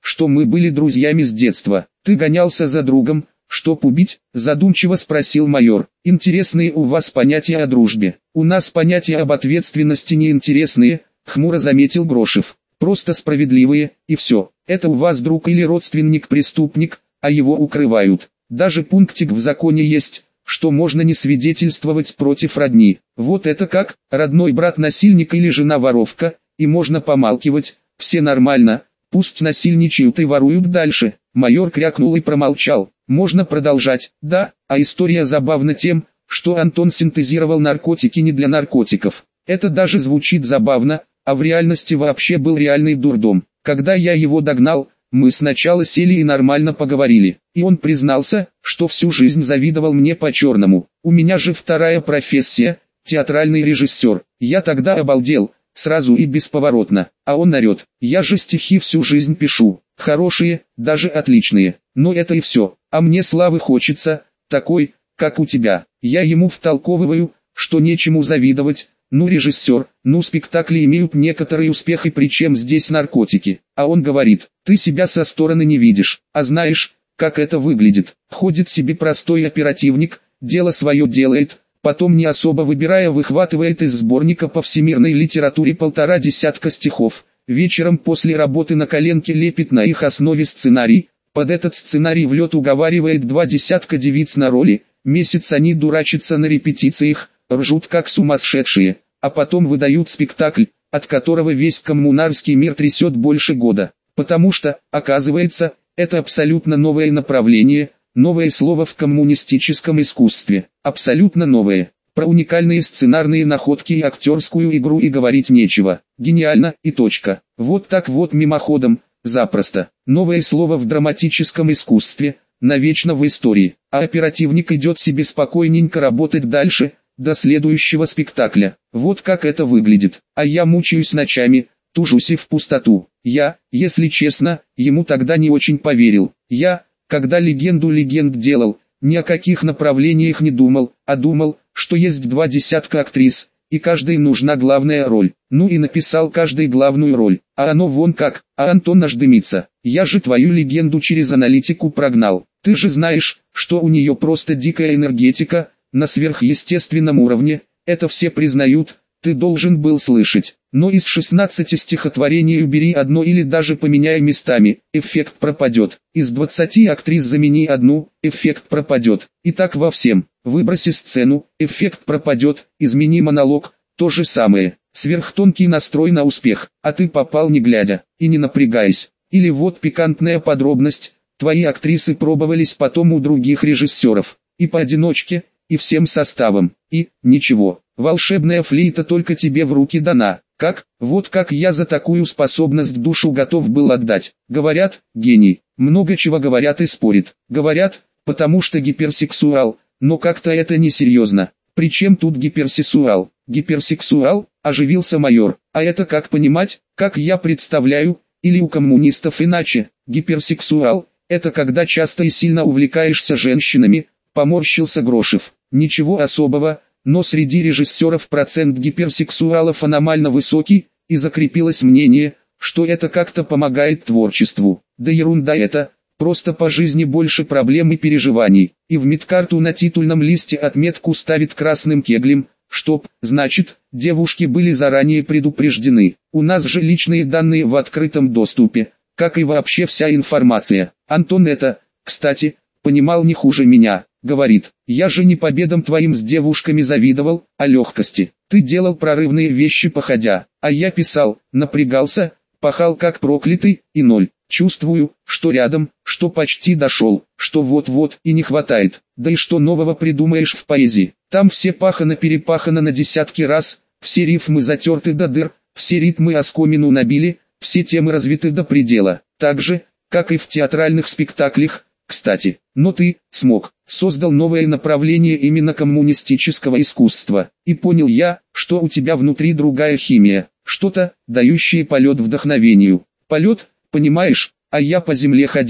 [SPEAKER 1] что мы были друзьями с детства. Ты гонялся за другом, чтоб убить? Задумчиво спросил майор. Интересные у вас понятия о дружбе. У нас понятия об ответственности неинтересные, хмуро заметил Грошев. Просто справедливые, и все. Это у вас друг или родственник-преступник, а его укрывают. Даже пунктик в законе есть, что можно не свидетельствовать против родни. Вот это как, родной брат насильник или жена воровка, и можно помалкивать, все нормально, пусть насильничают и воруют дальше. Майор крякнул и промолчал. Можно продолжать. Да, а история забавна тем, что Антон синтезировал наркотики не для наркотиков. Это даже звучит забавно, а в реальности вообще был реальный дурдом. Когда я его догнал, мы сначала сели и нормально поговорили. И он признался, что всю жизнь завидовал мне по-черному. У меня же вторая профессия, театральный режиссер. Я тогда обалдел, сразу и бесповоротно. А он орет, я же стихи всю жизнь пишу. Хорошие, даже отличные. Но это и все. А мне славы хочется, такой, как у тебя. Я ему втолковываю, что нечему завидовать. Ну режиссер, ну спектакли имеют некоторый успех и причем здесь наркотики. А он говорит, ты себя со стороны не видишь, а знаешь, как это выглядит. Ходит себе простой оперативник, дело свое делает, потом не особо выбирая выхватывает из сборника по всемирной литературе 1,5 десятка стихов. Вечером после работы на коленке лепит на их основе сценарий, под этот сценарий в лед уговаривает 2 десятка девиц на роли, месяц они дурачатся на репетициях, ржут как сумасшедшие, а потом выдают спектакль, от которого весь коммунарский мир трясет больше года. Потому что, оказывается, это абсолютно новое направление, новое слово в коммунистическом искусстве, абсолютно новое. Про уникальные сценарные находки и актерскую игру и говорить нечего. Гениально и точка. Вот так вот мимоходом, запросто. Новое слово в драматическом искусстве, навечно в истории. А оперативник идет себе спокойненько работать дальше, до следующего спектакля. Вот как это выглядит. А я мучаюсь ночами, тужусь и в пустоту. Я, если честно, ему тогда не очень поверил. Я, когда легенду легенд делал, ни о каких направлениях не думал, а думал, что есть 2 десятка актрис, и каждой нужна главная роль. Ну и написал каждой главную роль. А оно вон как, а Антон аж дымится. Я же твою легенду через аналитику прогнал. Ты же знаешь, что у нее просто дикая энергетика, на сверхъестественном уровне, это все признают, ты должен был слышать. Но из 16 стихотворений убери одно или даже поменяй местами, эффект пропадет. Из 20 актрис замени одну, эффект пропадет. И так во всем. Выброси сцену, эффект пропадет, измени монолог, то же самое. Сверхтонкий настрой на успех, а ты попал не глядя, и не напрягаясь. Или вот пикантная подробность, твои актрисы пробовались потом у других режиссеров, и поодиночке, и всем составом, и, ничего, волшебная флейта только тебе в руки дана. Как, вот как я за такую способность душу готов был отдать. Говорят, гений, много чего говорят и спорят. Говорят, потому что гиперсексуал, но как-то это несерьезно. Причем тут гиперсексуал? Гиперсексуал, оживился майор. А это как понимать, как я представляю, или у коммунистов иначе? Гиперсексуал, это когда часто и сильно увлекаешься женщинами, поморщился Грошев. Ничего особого, но среди режиссеров процент гиперсексуалов аномально высокий, и закрепилось мнение, что это как-то помогает творчеству. Да ерунда это, просто по жизни больше проблем и переживаний. И в медкарту на титульном листе отметку ставит красным кеглем, чтоб, значит, девушки были заранее предупреждены. У нас же личные данные в открытом доступе, как и вообще вся информация. Антон это, кстати, понимал не хуже меня. Говорит, я же не победам твоим с девушками завидовал, а легкости. Ты делал прорывные вещи походя, а я писал, напрягался, пахал как проклятый, и ноль. Чувствую, что рядом, что почти дошел, что вот-вот и не хватает. Да и что нового придумаешь в поэзии? Там все пахано-перепахано на десятки раз, все рифмы затерты до дыр, все ритмы оскомину набили, все темы развиты до предела. Так же, как и в театральных спектаклях, кстати. Но ты, смог, создал новое направление именно коммунистического искусства. И понял я, что у тебя внутри другая химия, что-то, дающее полет вдохновению. Полет, понимаешь, а я по земле ходил.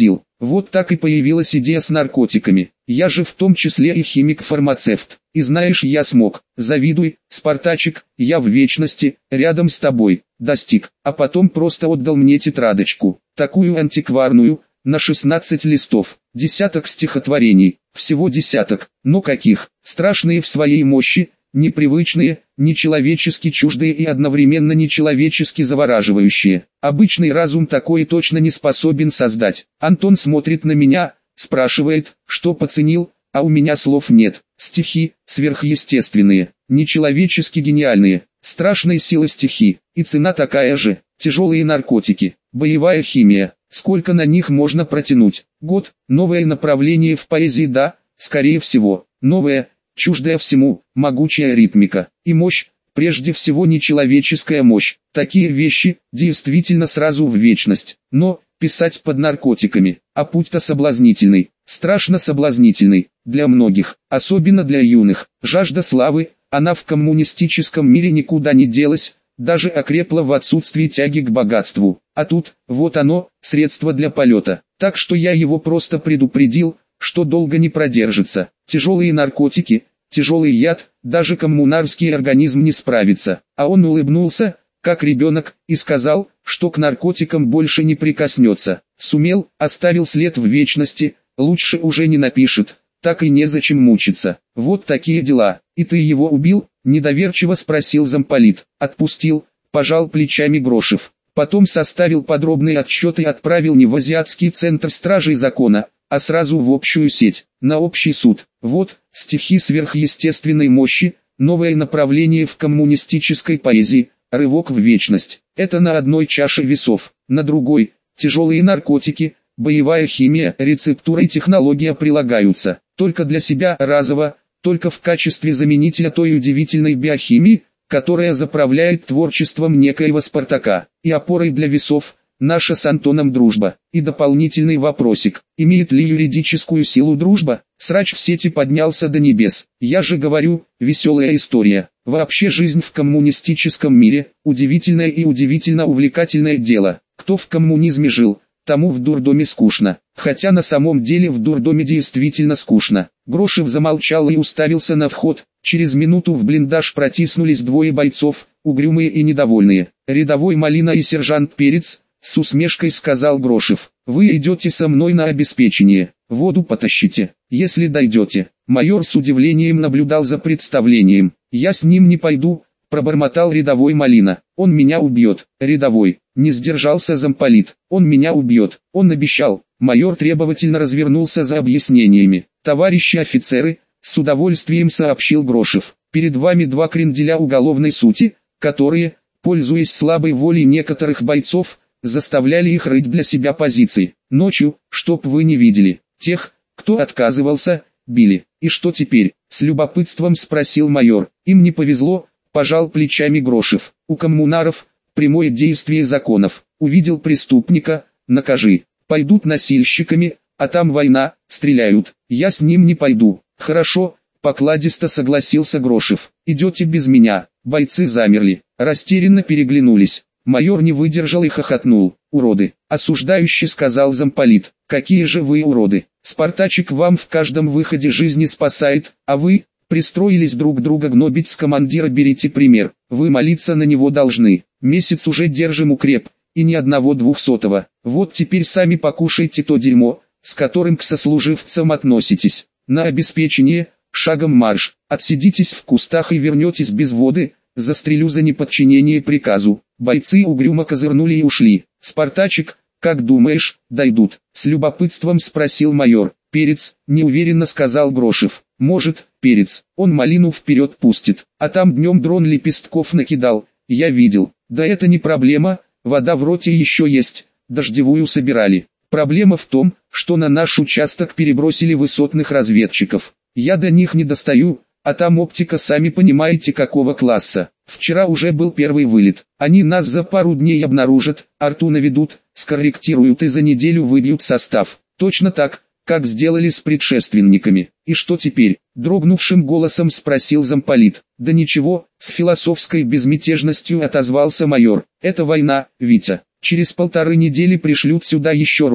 [SPEAKER 1] Вот так и появилась идея с наркотиками. Я же в том числе и химик-фармацевт. И знаешь, я смог. Завидуй, Спартачик, я в вечности, рядом с тобой, достиг. А потом просто отдал мне тетрадочку. Такую антикварную, на 16 листов. Десяток стихотворений. Всего десяток. Но каких? Страшные в своей мощи, непривычные, нечеловечески чуждые и одновременно нечеловечески завораживающие. Обычный разум такое точно не способен создать. Антон смотрит на меня, спрашивает, что поценил, а у меня слов нет. Стихи, сверхъестественные, нечеловечески гениальные, страшные силы стихи. И цена такая же, тяжелые наркотики, боевая химия. Сколько на них можно протянуть? Год, новое направление в поэзии, да, скорее всего, новое, чуждая всему, могучая ритмика и мощь, прежде всего нечеловеческая мощь. Такие вещи, действительно сразу в вечность. Но, писать под наркотиками, а путь-то соблазнительный, страшно соблазнительный, для многих, особенно для юных. Жажда славы, она в коммунистическом мире никуда не делась, даже окрепла в отсутствии тяги к богатству. А тут, вот оно, средство для полета. Так что я его просто предупредил, что долго не продержится. Тяжелые наркотики, тяжелый яд, даже коммунарский организм не справится. А он улыбнулся, как ребенок, и сказал, что к наркотикам больше не прикоснется. Сумел, оставил след в вечности, лучше уже не напишет, так и незачем мучиться. Вот такие дела. И ты его убил? Недоверчиво спросил замполит. Отпустил, пожал плечами Грошев. Потом составил подробный отчет и отправил не в Азиатский центр стражей закона, а сразу в общую сеть, на общий суд. Вот, стихи сверхъестественной мощи, новое направление в коммунистической поэзии, рывок в вечность. Это на одной чаше весов, на другой, тяжелые наркотики, боевая химия, рецептура и технология прилагаются, только для себя разово, только в качестве заменителя той удивительной биохимии, которая заправляет творчеством некоего Спартака, и опорой для весов, наша с Антоном дружба. И дополнительный вопросик, имеет ли юридическую силу дружба? Срач в сети поднялся до небес. Я же говорю, веселая история. Вообще жизнь в коммунистическом мире, удивительное и удивительно увлекательное дело. Кто в коммунизме жил, тому в дурдоме скучно. Хотя на самом деле в дурдоме действительно скучно. Грошев замолчал и уставился на вход. Через минуту в блиндаж протиснулись двое бойцов, угрюмые и недовольные. Рядовой Малина и сержант Перец, с усмешкой сказал Грошев. Вы идете со мной на обеспечение, воду потащите, если дойдете. Майор с удивлением наблюдал за представлением. Я с ним не пойду, пробормотал рядовой Малина. Он меня убьет. Рядовой, не сдержался замполит. Он меня убьет. Он обещал. Майор требовательно развернулся за объяснениями. Товарищи офицеры, с удовольствием сообщил Грошев. Перед вами два кренделя уголовной сути, которые, пользуясь слабой волей некоторых бойцов, заставляли их рыть для себя позиции. Ночью, чтоб вы не видели, тех, кто отказывался, били. И что теперь? С любопытством спросил майор. Им не повезло, пожал плечами Грошев. У коммунаров прямое действие законов. Увидел преступника, накажи. Пойдут носильщиками, а там война, стреляют. Я с ним не пойду. Хорошо, покладисто согласился Грошев. Идете без меня. Бойцы замерли, растерянно переглянулись. Майор не выдержал и хохотнул. Уроды, осуждающе сказал замполит. Какие же вы уроды. Спартачик вам в каждом выходе жизни спасает, а вы, пристроились друг друга гнобить с командира, берите пример. Вы молиться на него должны. Месяц уже держим укреп, и ни одного 200-го. Вот теперь сами покушайте то дерьмо, с которым к сослуживцам относитесь. На обеспечение, шагом марш. Отсидитесь в кустах и вернетесь без воды, застрелю за неподчинение приказу. Бойцы угрюмо козырнули и ушли. Спартачик, как думаешь, дойдут? С любопытством спросил майор. Перец, неуверенно сказал Грошев. Может, Перец, он Малину вперед пустит, а там днем дрон лепестков накидал, я видел. Да это не проблема, вода в роте еще есть, дождевую собирали. Проблема в том, что на наш участок перебросили высотных разведчиков. Я до них не достаю, а там оптика сами понимаете какого класса. Вчера уже был первый вылет. Они нас за пару дней обнаружат, арту наведут, скорректируют и за неделю выбьют состав. Точно так, как сделали с предшественниками. И что теперь? Дрогнувшим голосом спросил замполит. Да ничего, с философской безмятежностью отозвался майор. Это война, Витя. Через 1,5 недели пришлют сюда еще роту,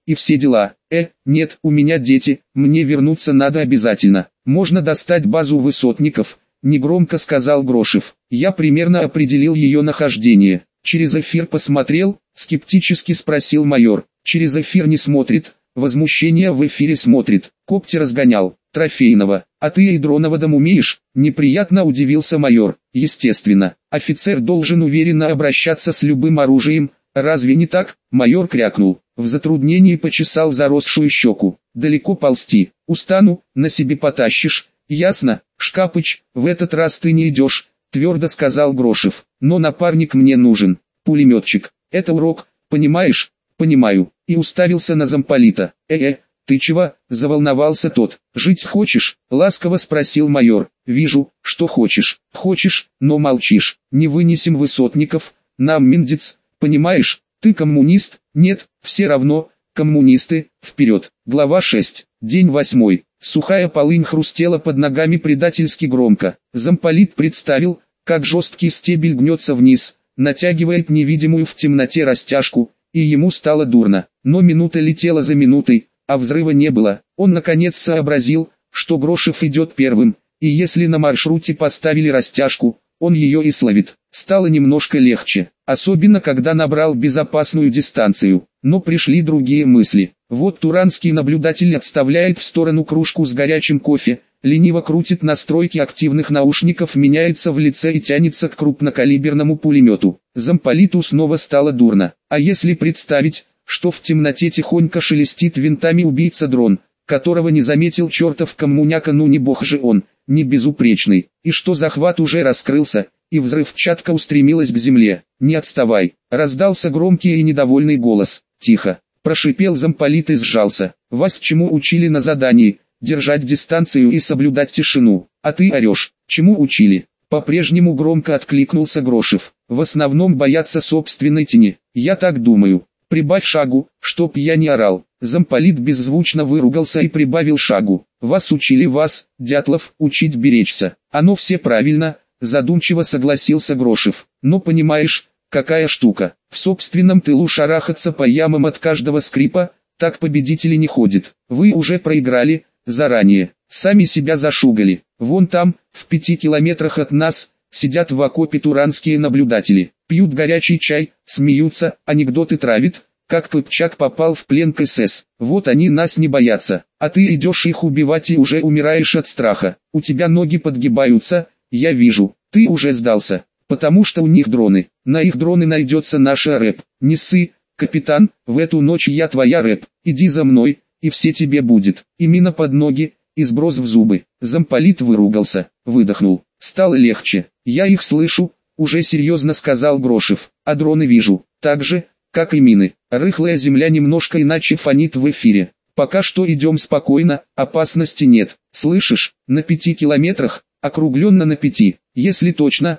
[SPEAKER 1] и все дела. Нет, у меня дети, мне вернуться надо обязательно. Можно достать базу высотников, негромко сказал Грошев. Я примерно определил ее нахождение. Через эфир посмотрел, скептически спросил майор. Через эфир не смотрит, возмущение в эфире смотрит. Копти разгонял, трофейного. А ты и дроноводом умеешь? Неприятно удивился майор. Естественно, офицер должен уверенно обращаться с любым оружием. Разве не так? Майор крякнул. В затруднении почесал заросшую щеку. Далеко ползти. Устану, на себе потащишь. Ясно, Шкапыч, в этот раз ты не идешь, твердо сказал Грошев. Но напарник мне нужен. Пулеметчик. Это урок, понимаешь? Понимаю. И уставился на замполита. Ты чего? Заволновался тот. Жить хочешь? Ласково спросил майор. Вижу, что хочешь. Хочешь, но молчишь. Не вынесем высотников. Нам миндец. Понимаешь? Ты коммунист? Нет, все равно. Коммунисты, вперед. Глава 6. День 8. Сухая полынь хрустела под ногами предательски громко. Замполит представил, как жесткий стебель гнется вниз, натягивает невидимую в темноте растяжку, и ему стало дурно. Но минута летела за минутой, а взрыва не было. Он наконец сообразил, что Грошев идет первым, и если на маршруте поставили растяжку, он ее и словит. Стало немножко легче, особенно когда набрал безопасную дистанцию. Но пришли другие мысли. Вот туранский наблюдатель отставляет в сторону кружку с горячим кофе, лениво крутит настройки активных наушников, меняется в лице и тянется к крупнокалиберному пулемету. Замполиту снова стало дурно. А если представить, что в темноте тихонько шелестит винтами убийца-дрон, которого не заметил чертов коммуняка, ну не бог же он, не безупречный, и что захват уже раскрылся, и взрывчатка устремилась к земле. «Не отставай!» — раздался громкий и недовольный голос. «Тихо!» — прошипел замполит и сжался. «Вас чему учили на задании? Держать дистанцию и соблюдать тишину. А ты орешь. Чему учили?» По-прежнему громко откликнулся Грошев. «В основном боятся собственной тени. Я так думаю. Прибавь шагу, чтоб я не орал». Замполит беззвучно выругался и прибавил шагу. «Вас учили, Дятлов, учить беречься. Оно все правильно», задумчиво согласился Грошев. «Но понимаешь, какая штука, в собственном тылу шарахаться по ямам от каждого скрипа, так победители не ходят. Вы уже проиграли, заранее, сами себя зашугали. Вон там, в 5 километрах от нас, сидят в окопе туранские наблюдатели, пьют горячий чай, смеются, анекдоты травят, как Пыпчак попал в плен к СС. Вот они нас не боятся, а ты идешь их убивать и уже умираешь от страха. У тебя ноги подгибаются, я вижу, ты уже сдался, потому что у них дроны. На их дроны найдется наша рэп. Не ссы, капитан, в эту ночь я твоя рэп. Иди за мной, и все тебе будет. И мина под ноги, и сброс в зубы». Замполит выругался, выдохнул. Стало легче. «Я их слышу», уже серьезно сказал Грошев. «А дроны вижу, так же, как и мины. Рыхлая земля немножко иначе фонит в эфире. Пока что идем спокойно, опасности нет. Слышишь, на 5 километрах, округленно на 5, если точно,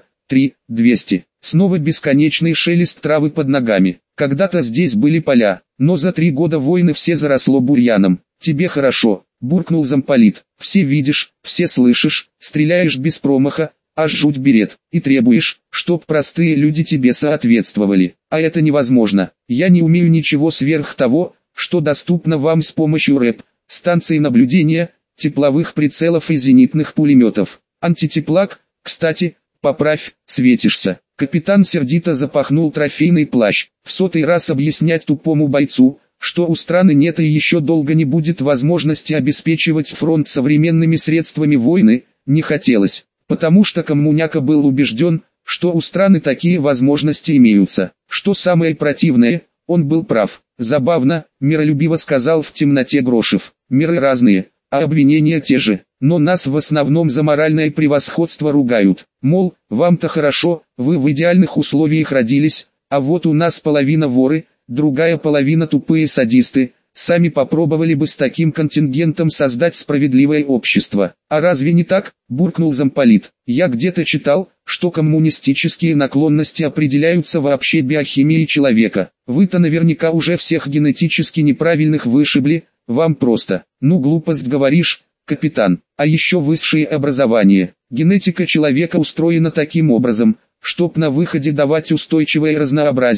[SPEAKER 1] 200. Снова бесконечный шелест травы под ногами. Когда-то здесь были поля, но за 3 года войны все заросло бурьяном. «Тебе хорошо», — буркнул замполит. «Все видишь, все слышишь, стреляешь без промаха, аж жуть берет, и требуешь, чтоб простые люди тебе соответствовали. А это невозможно. Я не умею ничего сверх того, что доступно вам с помощью рэп, станций наблюдения, тепловых прицелов и зенитных пулеметов. Антитеплак, кстати, поправь, светишься». Капитан сердито запахнул трофейный плащ. В 100-й раз объяснять тупому бойцу, что у страны нет и еще долго не будет возможности обеспечивать фронт современными средствами войны, не хотелось, потому что коммуняка был убежден, что у страны такие возможности имеются. Что самое противное, он был прав. «Забавно», — миролюбиво сказал в темноте Грошев. «Миры разные, а обвинения те же, но нас в основном за моральное превосходство ругают. Мол, вам-то хорошо, вы в идеальных условиях родились, а вот у нас половина воры, другая половина тупые садисты. Сами попробовали бы с таким контингентом создать справедливое общество». «А разве не так?» – буркнул замполит. «Я где-то читал, что коммунистические наклонности определяются вообще биохимией человека. Вы-то наверняка уже всех генетически неправильных вышибли, вам просто, ну глупость говоришь, капитан. А еще высшее образование. Генетика человека устроена таким образом, чтоб на выходе давать устойчивое разнообразие,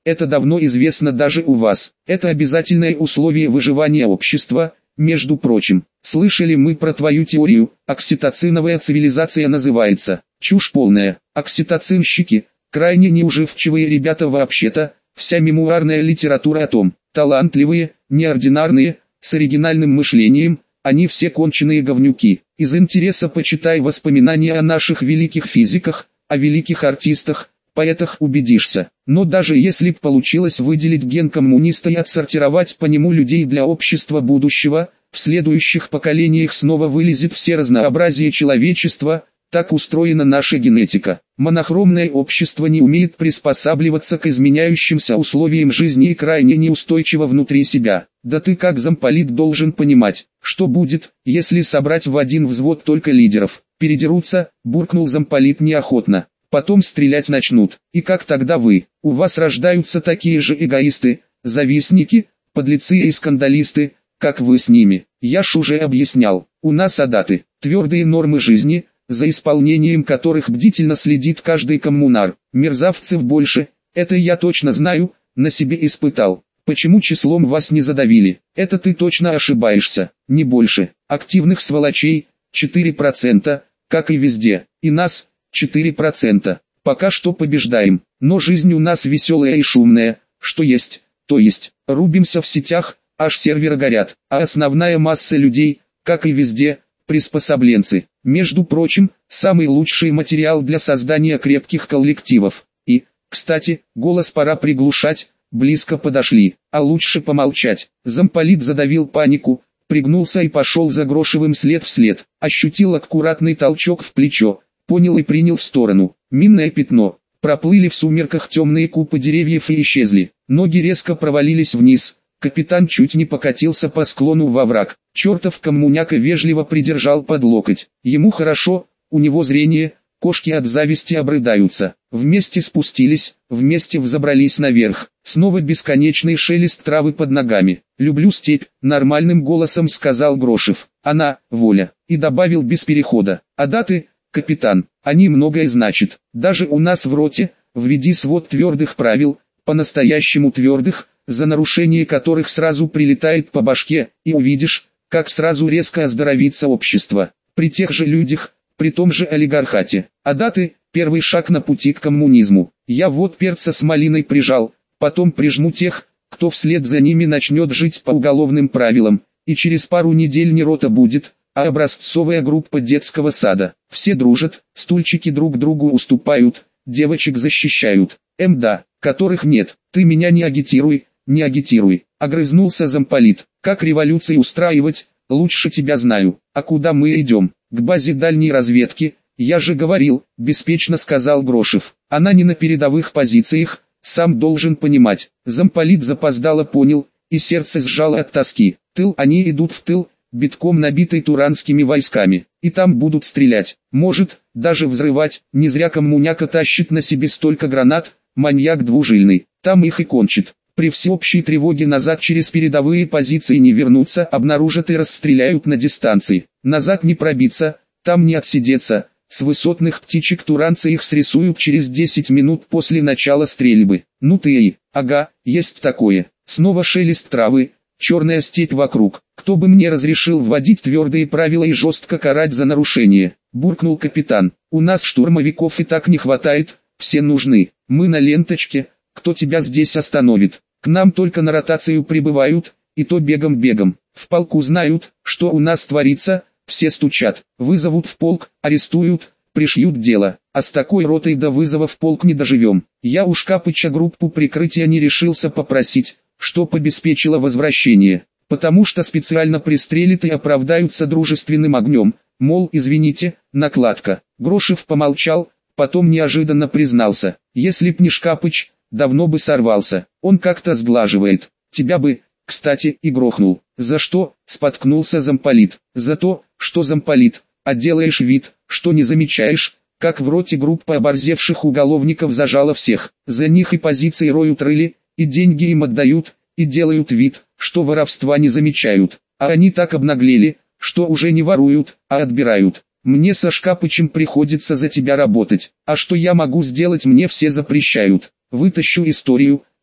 [SPEAKER 1] Это давно известно даже у вас. Это обязательное условие выживания общества, между прочим. Слышали мы про твою теорию, окситоциновая цивилизация называется. Чушь полная. Окситоцинщики, крайне неуживчивые ребята вообще-то, вся мемуарная литература о том. Талантливые, неординарные, с оригинальным мышлением, они все конченые говнюки. Из интереса почитай воспоминания о наших великих физиках, о великих артистах, поэтах убедишься. Но даже если б получилось выделить ген коммуниста и отсортировать по нему людей для общества будущего, в следующих поколениях снова вылезет все разнообразие человечества. Так устроена наша генетика. Монохромное общество не умеет приспосабливаться к изменяющимся условиям жизни и крайне неустойчиво внутри себя. Да ты как замполит должен понимать, что будет, если собрать в один взвод только лидеров. Передерутся, буркнул замполит неохотно. Потом стрелять начнут. И как тогда вы? У вас рождаются такие же эгоисты, завистники, подлецы и скандалисты, как вы с ними. Я ж уже объяснял. У нас адаты, твердые нормы жизни, за исполнением которых бдительно следит каждый коммунар. Мерзавцев больше, это я точно знаю, на себе испытал. Почему числом вас не задавили? Это ты точно ошибаешься, не больше. Активных сволочей, 4%, как и везде. И нас, 4%. Пока что побеждаем, но жизнь у нас веселая и шумная, что есть, то есть. Рубимся в сетях, аж серверы горят, а основная масса людей, как и везде, приспособленцы. Между прочим, самый лучший материал для создания крепких коллективов. И, кстати, голос пора приглушать, близко подошли, а лучше помолчать. Замполит задавил панику, пригнулся и пошел за Грошевым след в след. Ощутил аккуратный толчок в плечо, понял и принял в сторону. Минное пятно. Проплыли в сумерках темные купы деревьев и исчезли. Ноги резко провалились вниз. Капитан чуть не покатился по склону во враг. Чертов коммуняка вежливо придержал под локоть. Ему хорошо, у него зрение, кошки от зависти обрыдаются. Вместе спустились, вместе взобрались наверх. Снова бесконечный шелест травы под ногами. «Люблю степь», — нормальным голосом сказал Грошев. «Она, воля», и добавил без перехода. «А даты, капитан, они многое значат. Даже у нас в роте, введи свод твердых правил, по-настоящему твердых, за нарушение которых сразу прилетает по башке, и увидишь, как сразу резко оздоровится общество. При тех же людях, при том же олигархате. А даты – первый шаг на пути к коммунизму. Я вот перца с малиной прижал, потом прижму тех, кто вслед за ними начнет жить по уголовным правилам, и через пару недель не рота будет, а образцовая группа детского сада. Все дружат, стульчики друг другу уступают, девочек защищают. Да, которых нет. Ты меня не агитируй. «Не агитируй», — огрызнулся замполит. «Как революции устраивать, лучше тебя знаю. А куда мы идем? К базе дальней разведки, я же говорил», — беспечно сказал Грошев. «Она не на передовых позициях, сам должен понимать». Замполит запоздало понял, и сердце сжало от тоски. Тыл, они идут в тыл, битком набитый туранскими войсками. И там будут стрелять, может, даже взрывать. Не зря коммуняка тащит на себе столько гранат, маньяк двужильный. Там их и кончит. При всеобщей тревоге назад через передовые позиции не вернуться, обнаружат и расстреляют на дистанции. Назад не пробиться, там не отсидеться. С высотных птичек туранцы их срисуют через 10 минут после начала стрельбы. Ну ты и, ага, есть такое. Снова шелест травы, черная степь вокруг. Кто бы мне разрешил вводить твердые правила и жестко карать за нарушение? Буркнул капитан. У нас штурмовиков и так не хватает, все нужны. Мы на ленточке. Кто тебя здесь остановит? К нам только на ротацию прибывают, и то бегом-бегом. В полку знают, что у нас творится, все стучат. Вызовут в полк, арестуют, пришьют дело. А с такой ротой до вызова в полк не доживем. Я у Шкапыча группу прикрытия не решился попросить, чтоб обеспечило возвращение. Потому что специально пристрелят и оправдаются дружественным огнем. Мол, извините, накладка. Грошев помолчал, потом неожиданно признался. Если б не Шкапыч, давно бы сорвался. Он как-то сглаживает. Тебя бы, кстати, и грохнул. За что? Споткнулся замполит. За то, что замполит, а делаешь вид, что не замечаешь, как в роте группа оборзевших уголовников зажала всех. За них и позиции роют рыли, и деньги им отдают, и делают вид, что воровства не замечают. А они так обнаглели, что уже не воруют, а отбирают. Мне со Шкапычем приходится за тебя работать. А что я могу сделать, мне все запрещают. Вытащу историю,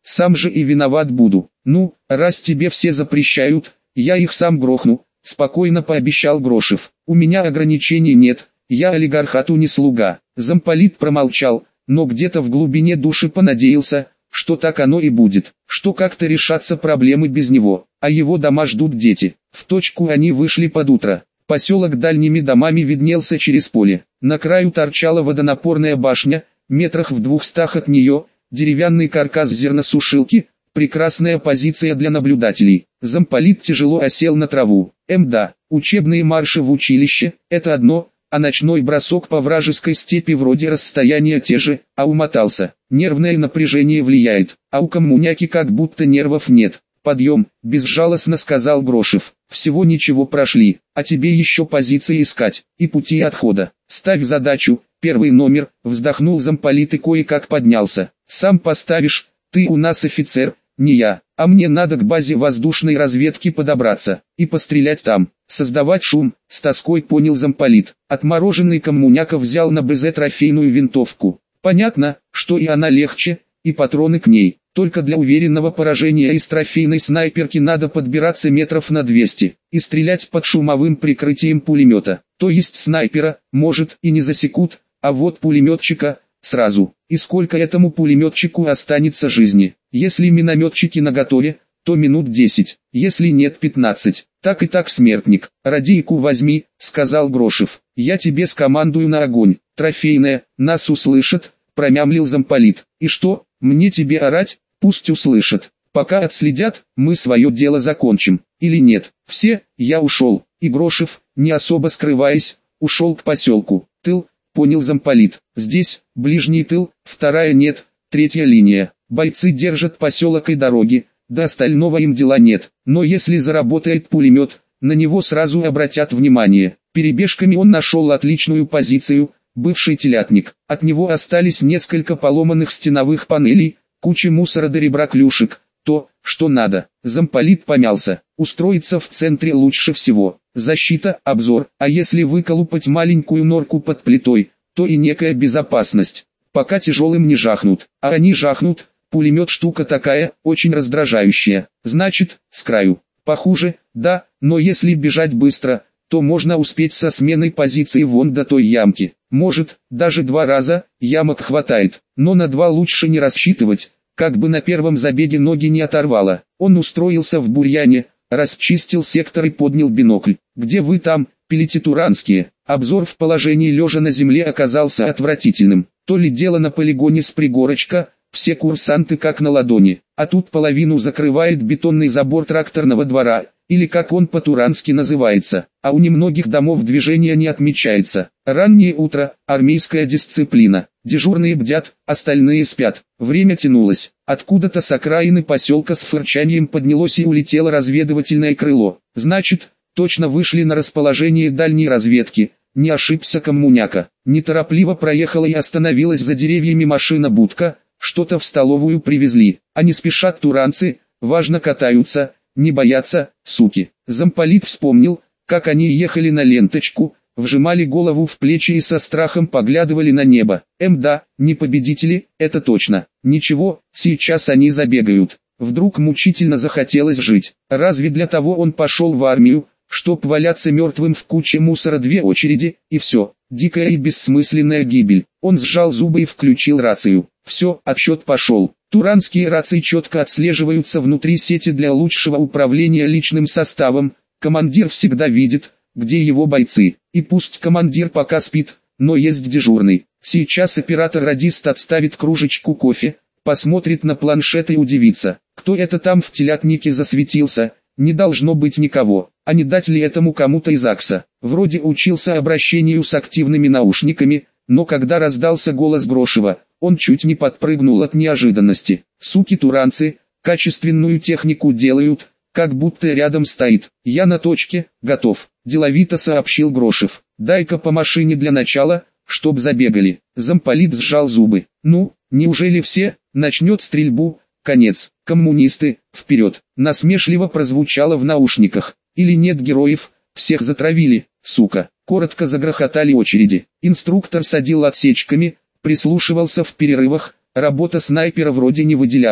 [SPEAKER 1] сам же и виноват буду. Ну, раз тебе все запрещают, я их сам грохну, спокойно пообещал Грошев. У меня ограничений нет, я олигархату не слуга. Замполит промолчал, но где-то в глубине души понадеялся, что так оно и будет, что как-то решатся проблемы без него, а его дома ждут дети. В точку они вышли под утро. Поселок дальними домами виднелся через поле. На краю торчала водонапорная башня, метрах в 200 от нее, деревянный каркас зерносушилки, прекрасная позиция для наблюдателей. Замполит тяжело осел на траву. Да, учебные марши в училище – это одно, а ночной бросок по вражеской степи вроде расстояния те же, а умотался. Нервное напряжение влияет, а у коммуняки как будто нервов нет. «Подъем», – безжалостно сказал Грошев. «Всего ничего прошли, а тебе еще позиции искать, и пути отхода. Ставь задачу, первый номер», – вздохнул замполит и кое-как поднялся. «Сам поставишь, ты у нас офицер, не я, а мне надо к базе воздушной разведки подобраться, и пострелять там, создавать шум», – с тоской понял замполит. Отмороженный коммуняка взял на БЗ трофейную винтовку. Понятно, что и она легче, и патроны к ней. Только для уверенного поражения из трофейной снайперки надо подбираться метров на 200 и стрелять под шумовым прикрытием пулемета. То есть снайпера, может, и не засекут, а вот пулеметчика – сразу. И сколько этому пулеметчику останется жизни? Если минометчики наготове, то минут 10, если нет 15. Так и так смертник. «Радийку возьми», – сказал Грошев. «Я тебе скомандую на огонь. Трофейная, нас услышат», – промямлил замполит. «И что, мне тебе орать? Пусть услышат. Пока отследят, мы свое дело закончим. Или нет? Все, я ушел». И Грошев, не особо скрываясь, ушел к поселку. «Тыл», понял замполит. «Здесь, ближний тыл, вторая нет, третья линия. Бойцы держат поселок и дороги, до остального им дела нет. Но если заработает пулемет, на него сразу обратят внимание». Перебежками он нашел отличную позицию, бывший телятник. От него остались несколько поломанных стеновых панелей, куча мусора до ребра клюшек, то, что надо. Замполит помялся. Устроиться в центре лучше всего. Защита, обзор, а если выколупать маленькую норку под плитой, то и некая безопасность. Пока тяжелым не жахнут, а они жахнут, пулемет штука такая, очень раздражающая. Значит, с краю. Похуже, да, но если бежать быстро, то можно успеть со сменой позиции вон до той ямки. Может, даже 2 раза, ямок хватает, но на 2 лучше не рассчитывать, как бы на первом забеге ноги не оторвало. Он устроился в бурьяне, расчистил сектор и поднял бинокль. «Где вы там, пилите туранские?» Обзор в положении лежа на земле оказался отвратительным. То ли дело на полигоне с пригорочка, все курсанты как на ладони, а тут половину закрывает бетонный забор тракторного двора, или как он по-турански называется, а у немногих домов движения не отмечается. Раннее утро, армейская дисциплина, дежурные бдят, остальные спят. Время тянулось, откуда-то с окраины поселка с фырчанием поднялось и улетело разведывательное крыло. Значит, точно вышли на расположение дальней разведки, не ошибся коммуняка. Неторопливо проехала и остановилась за деревьями машина-будка, что-то в столовую привезли. Они спешат туранцы, важно катаются, не боятся, суки. Замполит вспомнил, как они ехали на ленточку, вжимали голову в плечи и со страхом поглядывали на небо. Да, не победители, это точно. Ничего, сейчас они забегают. Вдруг мучительно захотелось жить. Разве для того он пошел в армию, чтоб валяться мертвым в куче мусора 2 очереди, и все. Дикая и бессмысленная гибель. Он сжал зубы и включил рацию. Все, отсчет пошел. Туранские рации четко отслеживаются внутри сети для лучшего управления личным составом. Командир всегда видит, где его бойцы. И пусть командир пока спит, но есть дежурный. Сейчас оператор-радист отставит кружечку кофе, посмотрит на планшет и удивится, кто это там в телятнике засветился. Не должно быть никого, а не дать ли этому кому-то из АКСа. Вроде учился обращению с активными наушниками, но когда раздался голос Грошева, он чуть не подпрыгнул от неожиданности. Суки-туранцы, качественную технику делают, как будто рядом стоит. «Я на точке, готов», – деловито сообщил Грошев. «Дай-ка по машине для начала, чтоб забегали». Замполит сжал зубы. «Ну, неужели все, начнет стрельбу?» Конец. «Коммунисты, вперед!» Насмешливо прозвучало в наушниках. «Или нет героев, всех затравили, сука!» Коротко загрохотали очереди. Инструктор садил отсечками, прислушивался в перерывах, работа снайпера вроде не выделялась.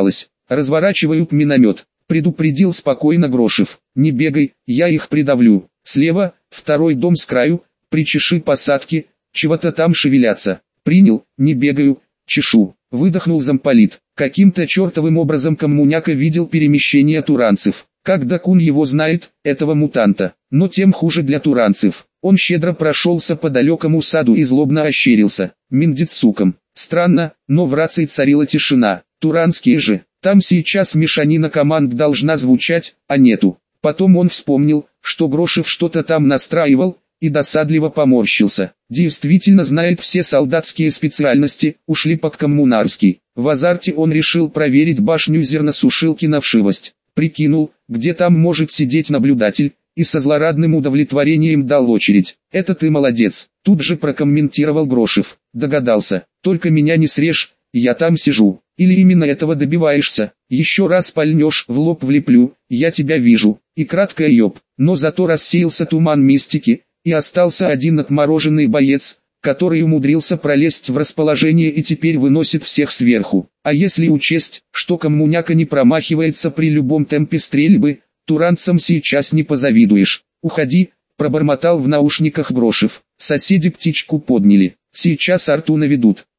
[SPEAKER 1] разворачивают миномет. Предупредил спокойно Грошев. Не бегай, я их придавлю. Слева, второй дом с краю, причеши посадки, чего-то там шевелятся. Принял, не бегаю, чешу. Выдохнул замполит. Каким-то чертовым образом коммуняка видел перемещение туранцев. Как Дакун его знает, этого мутанта. Но тем хуже для туранцев. Он щедро прошелся по далекому саду и злобно ощерился. Миндицуком. Странно, но в рации царила тишина. Туранские же. Там сейчас мешанина команд должна звучать, а нету. Потом он вспомнил, что Грошев что-то там настраивал, и досадливо поморщился. Действительно знает все солдатские специальности, ушли по-коммунарски. В азарте он решил проверить башню зерносушилки на вшивость. Прикинул, где там может сидеть наблюдатель, и со злорадным удовлетворением дал очередь. «Это ты молодец», тут же прокомментировал Грошев. Догадался, только меня не срежь, я там сижу. Или именно этого добиваешься? Еще раз пальнешь, в лоб влеплю, я тебя вижу. И краткое ёб. Но зато рассеялся туман мистики, и остался один отмороженный боец, который умудрился пролезть в расположение и теперь выносит всех сверху. А если учесть, что коммуняка не промахивается при любом темпе стрельбы, туранцам сейчас не позавидуешь. «Уходи», пробормотал в наушниках Грошев. Соседи птичку подняли. «Сейчас арту наведут».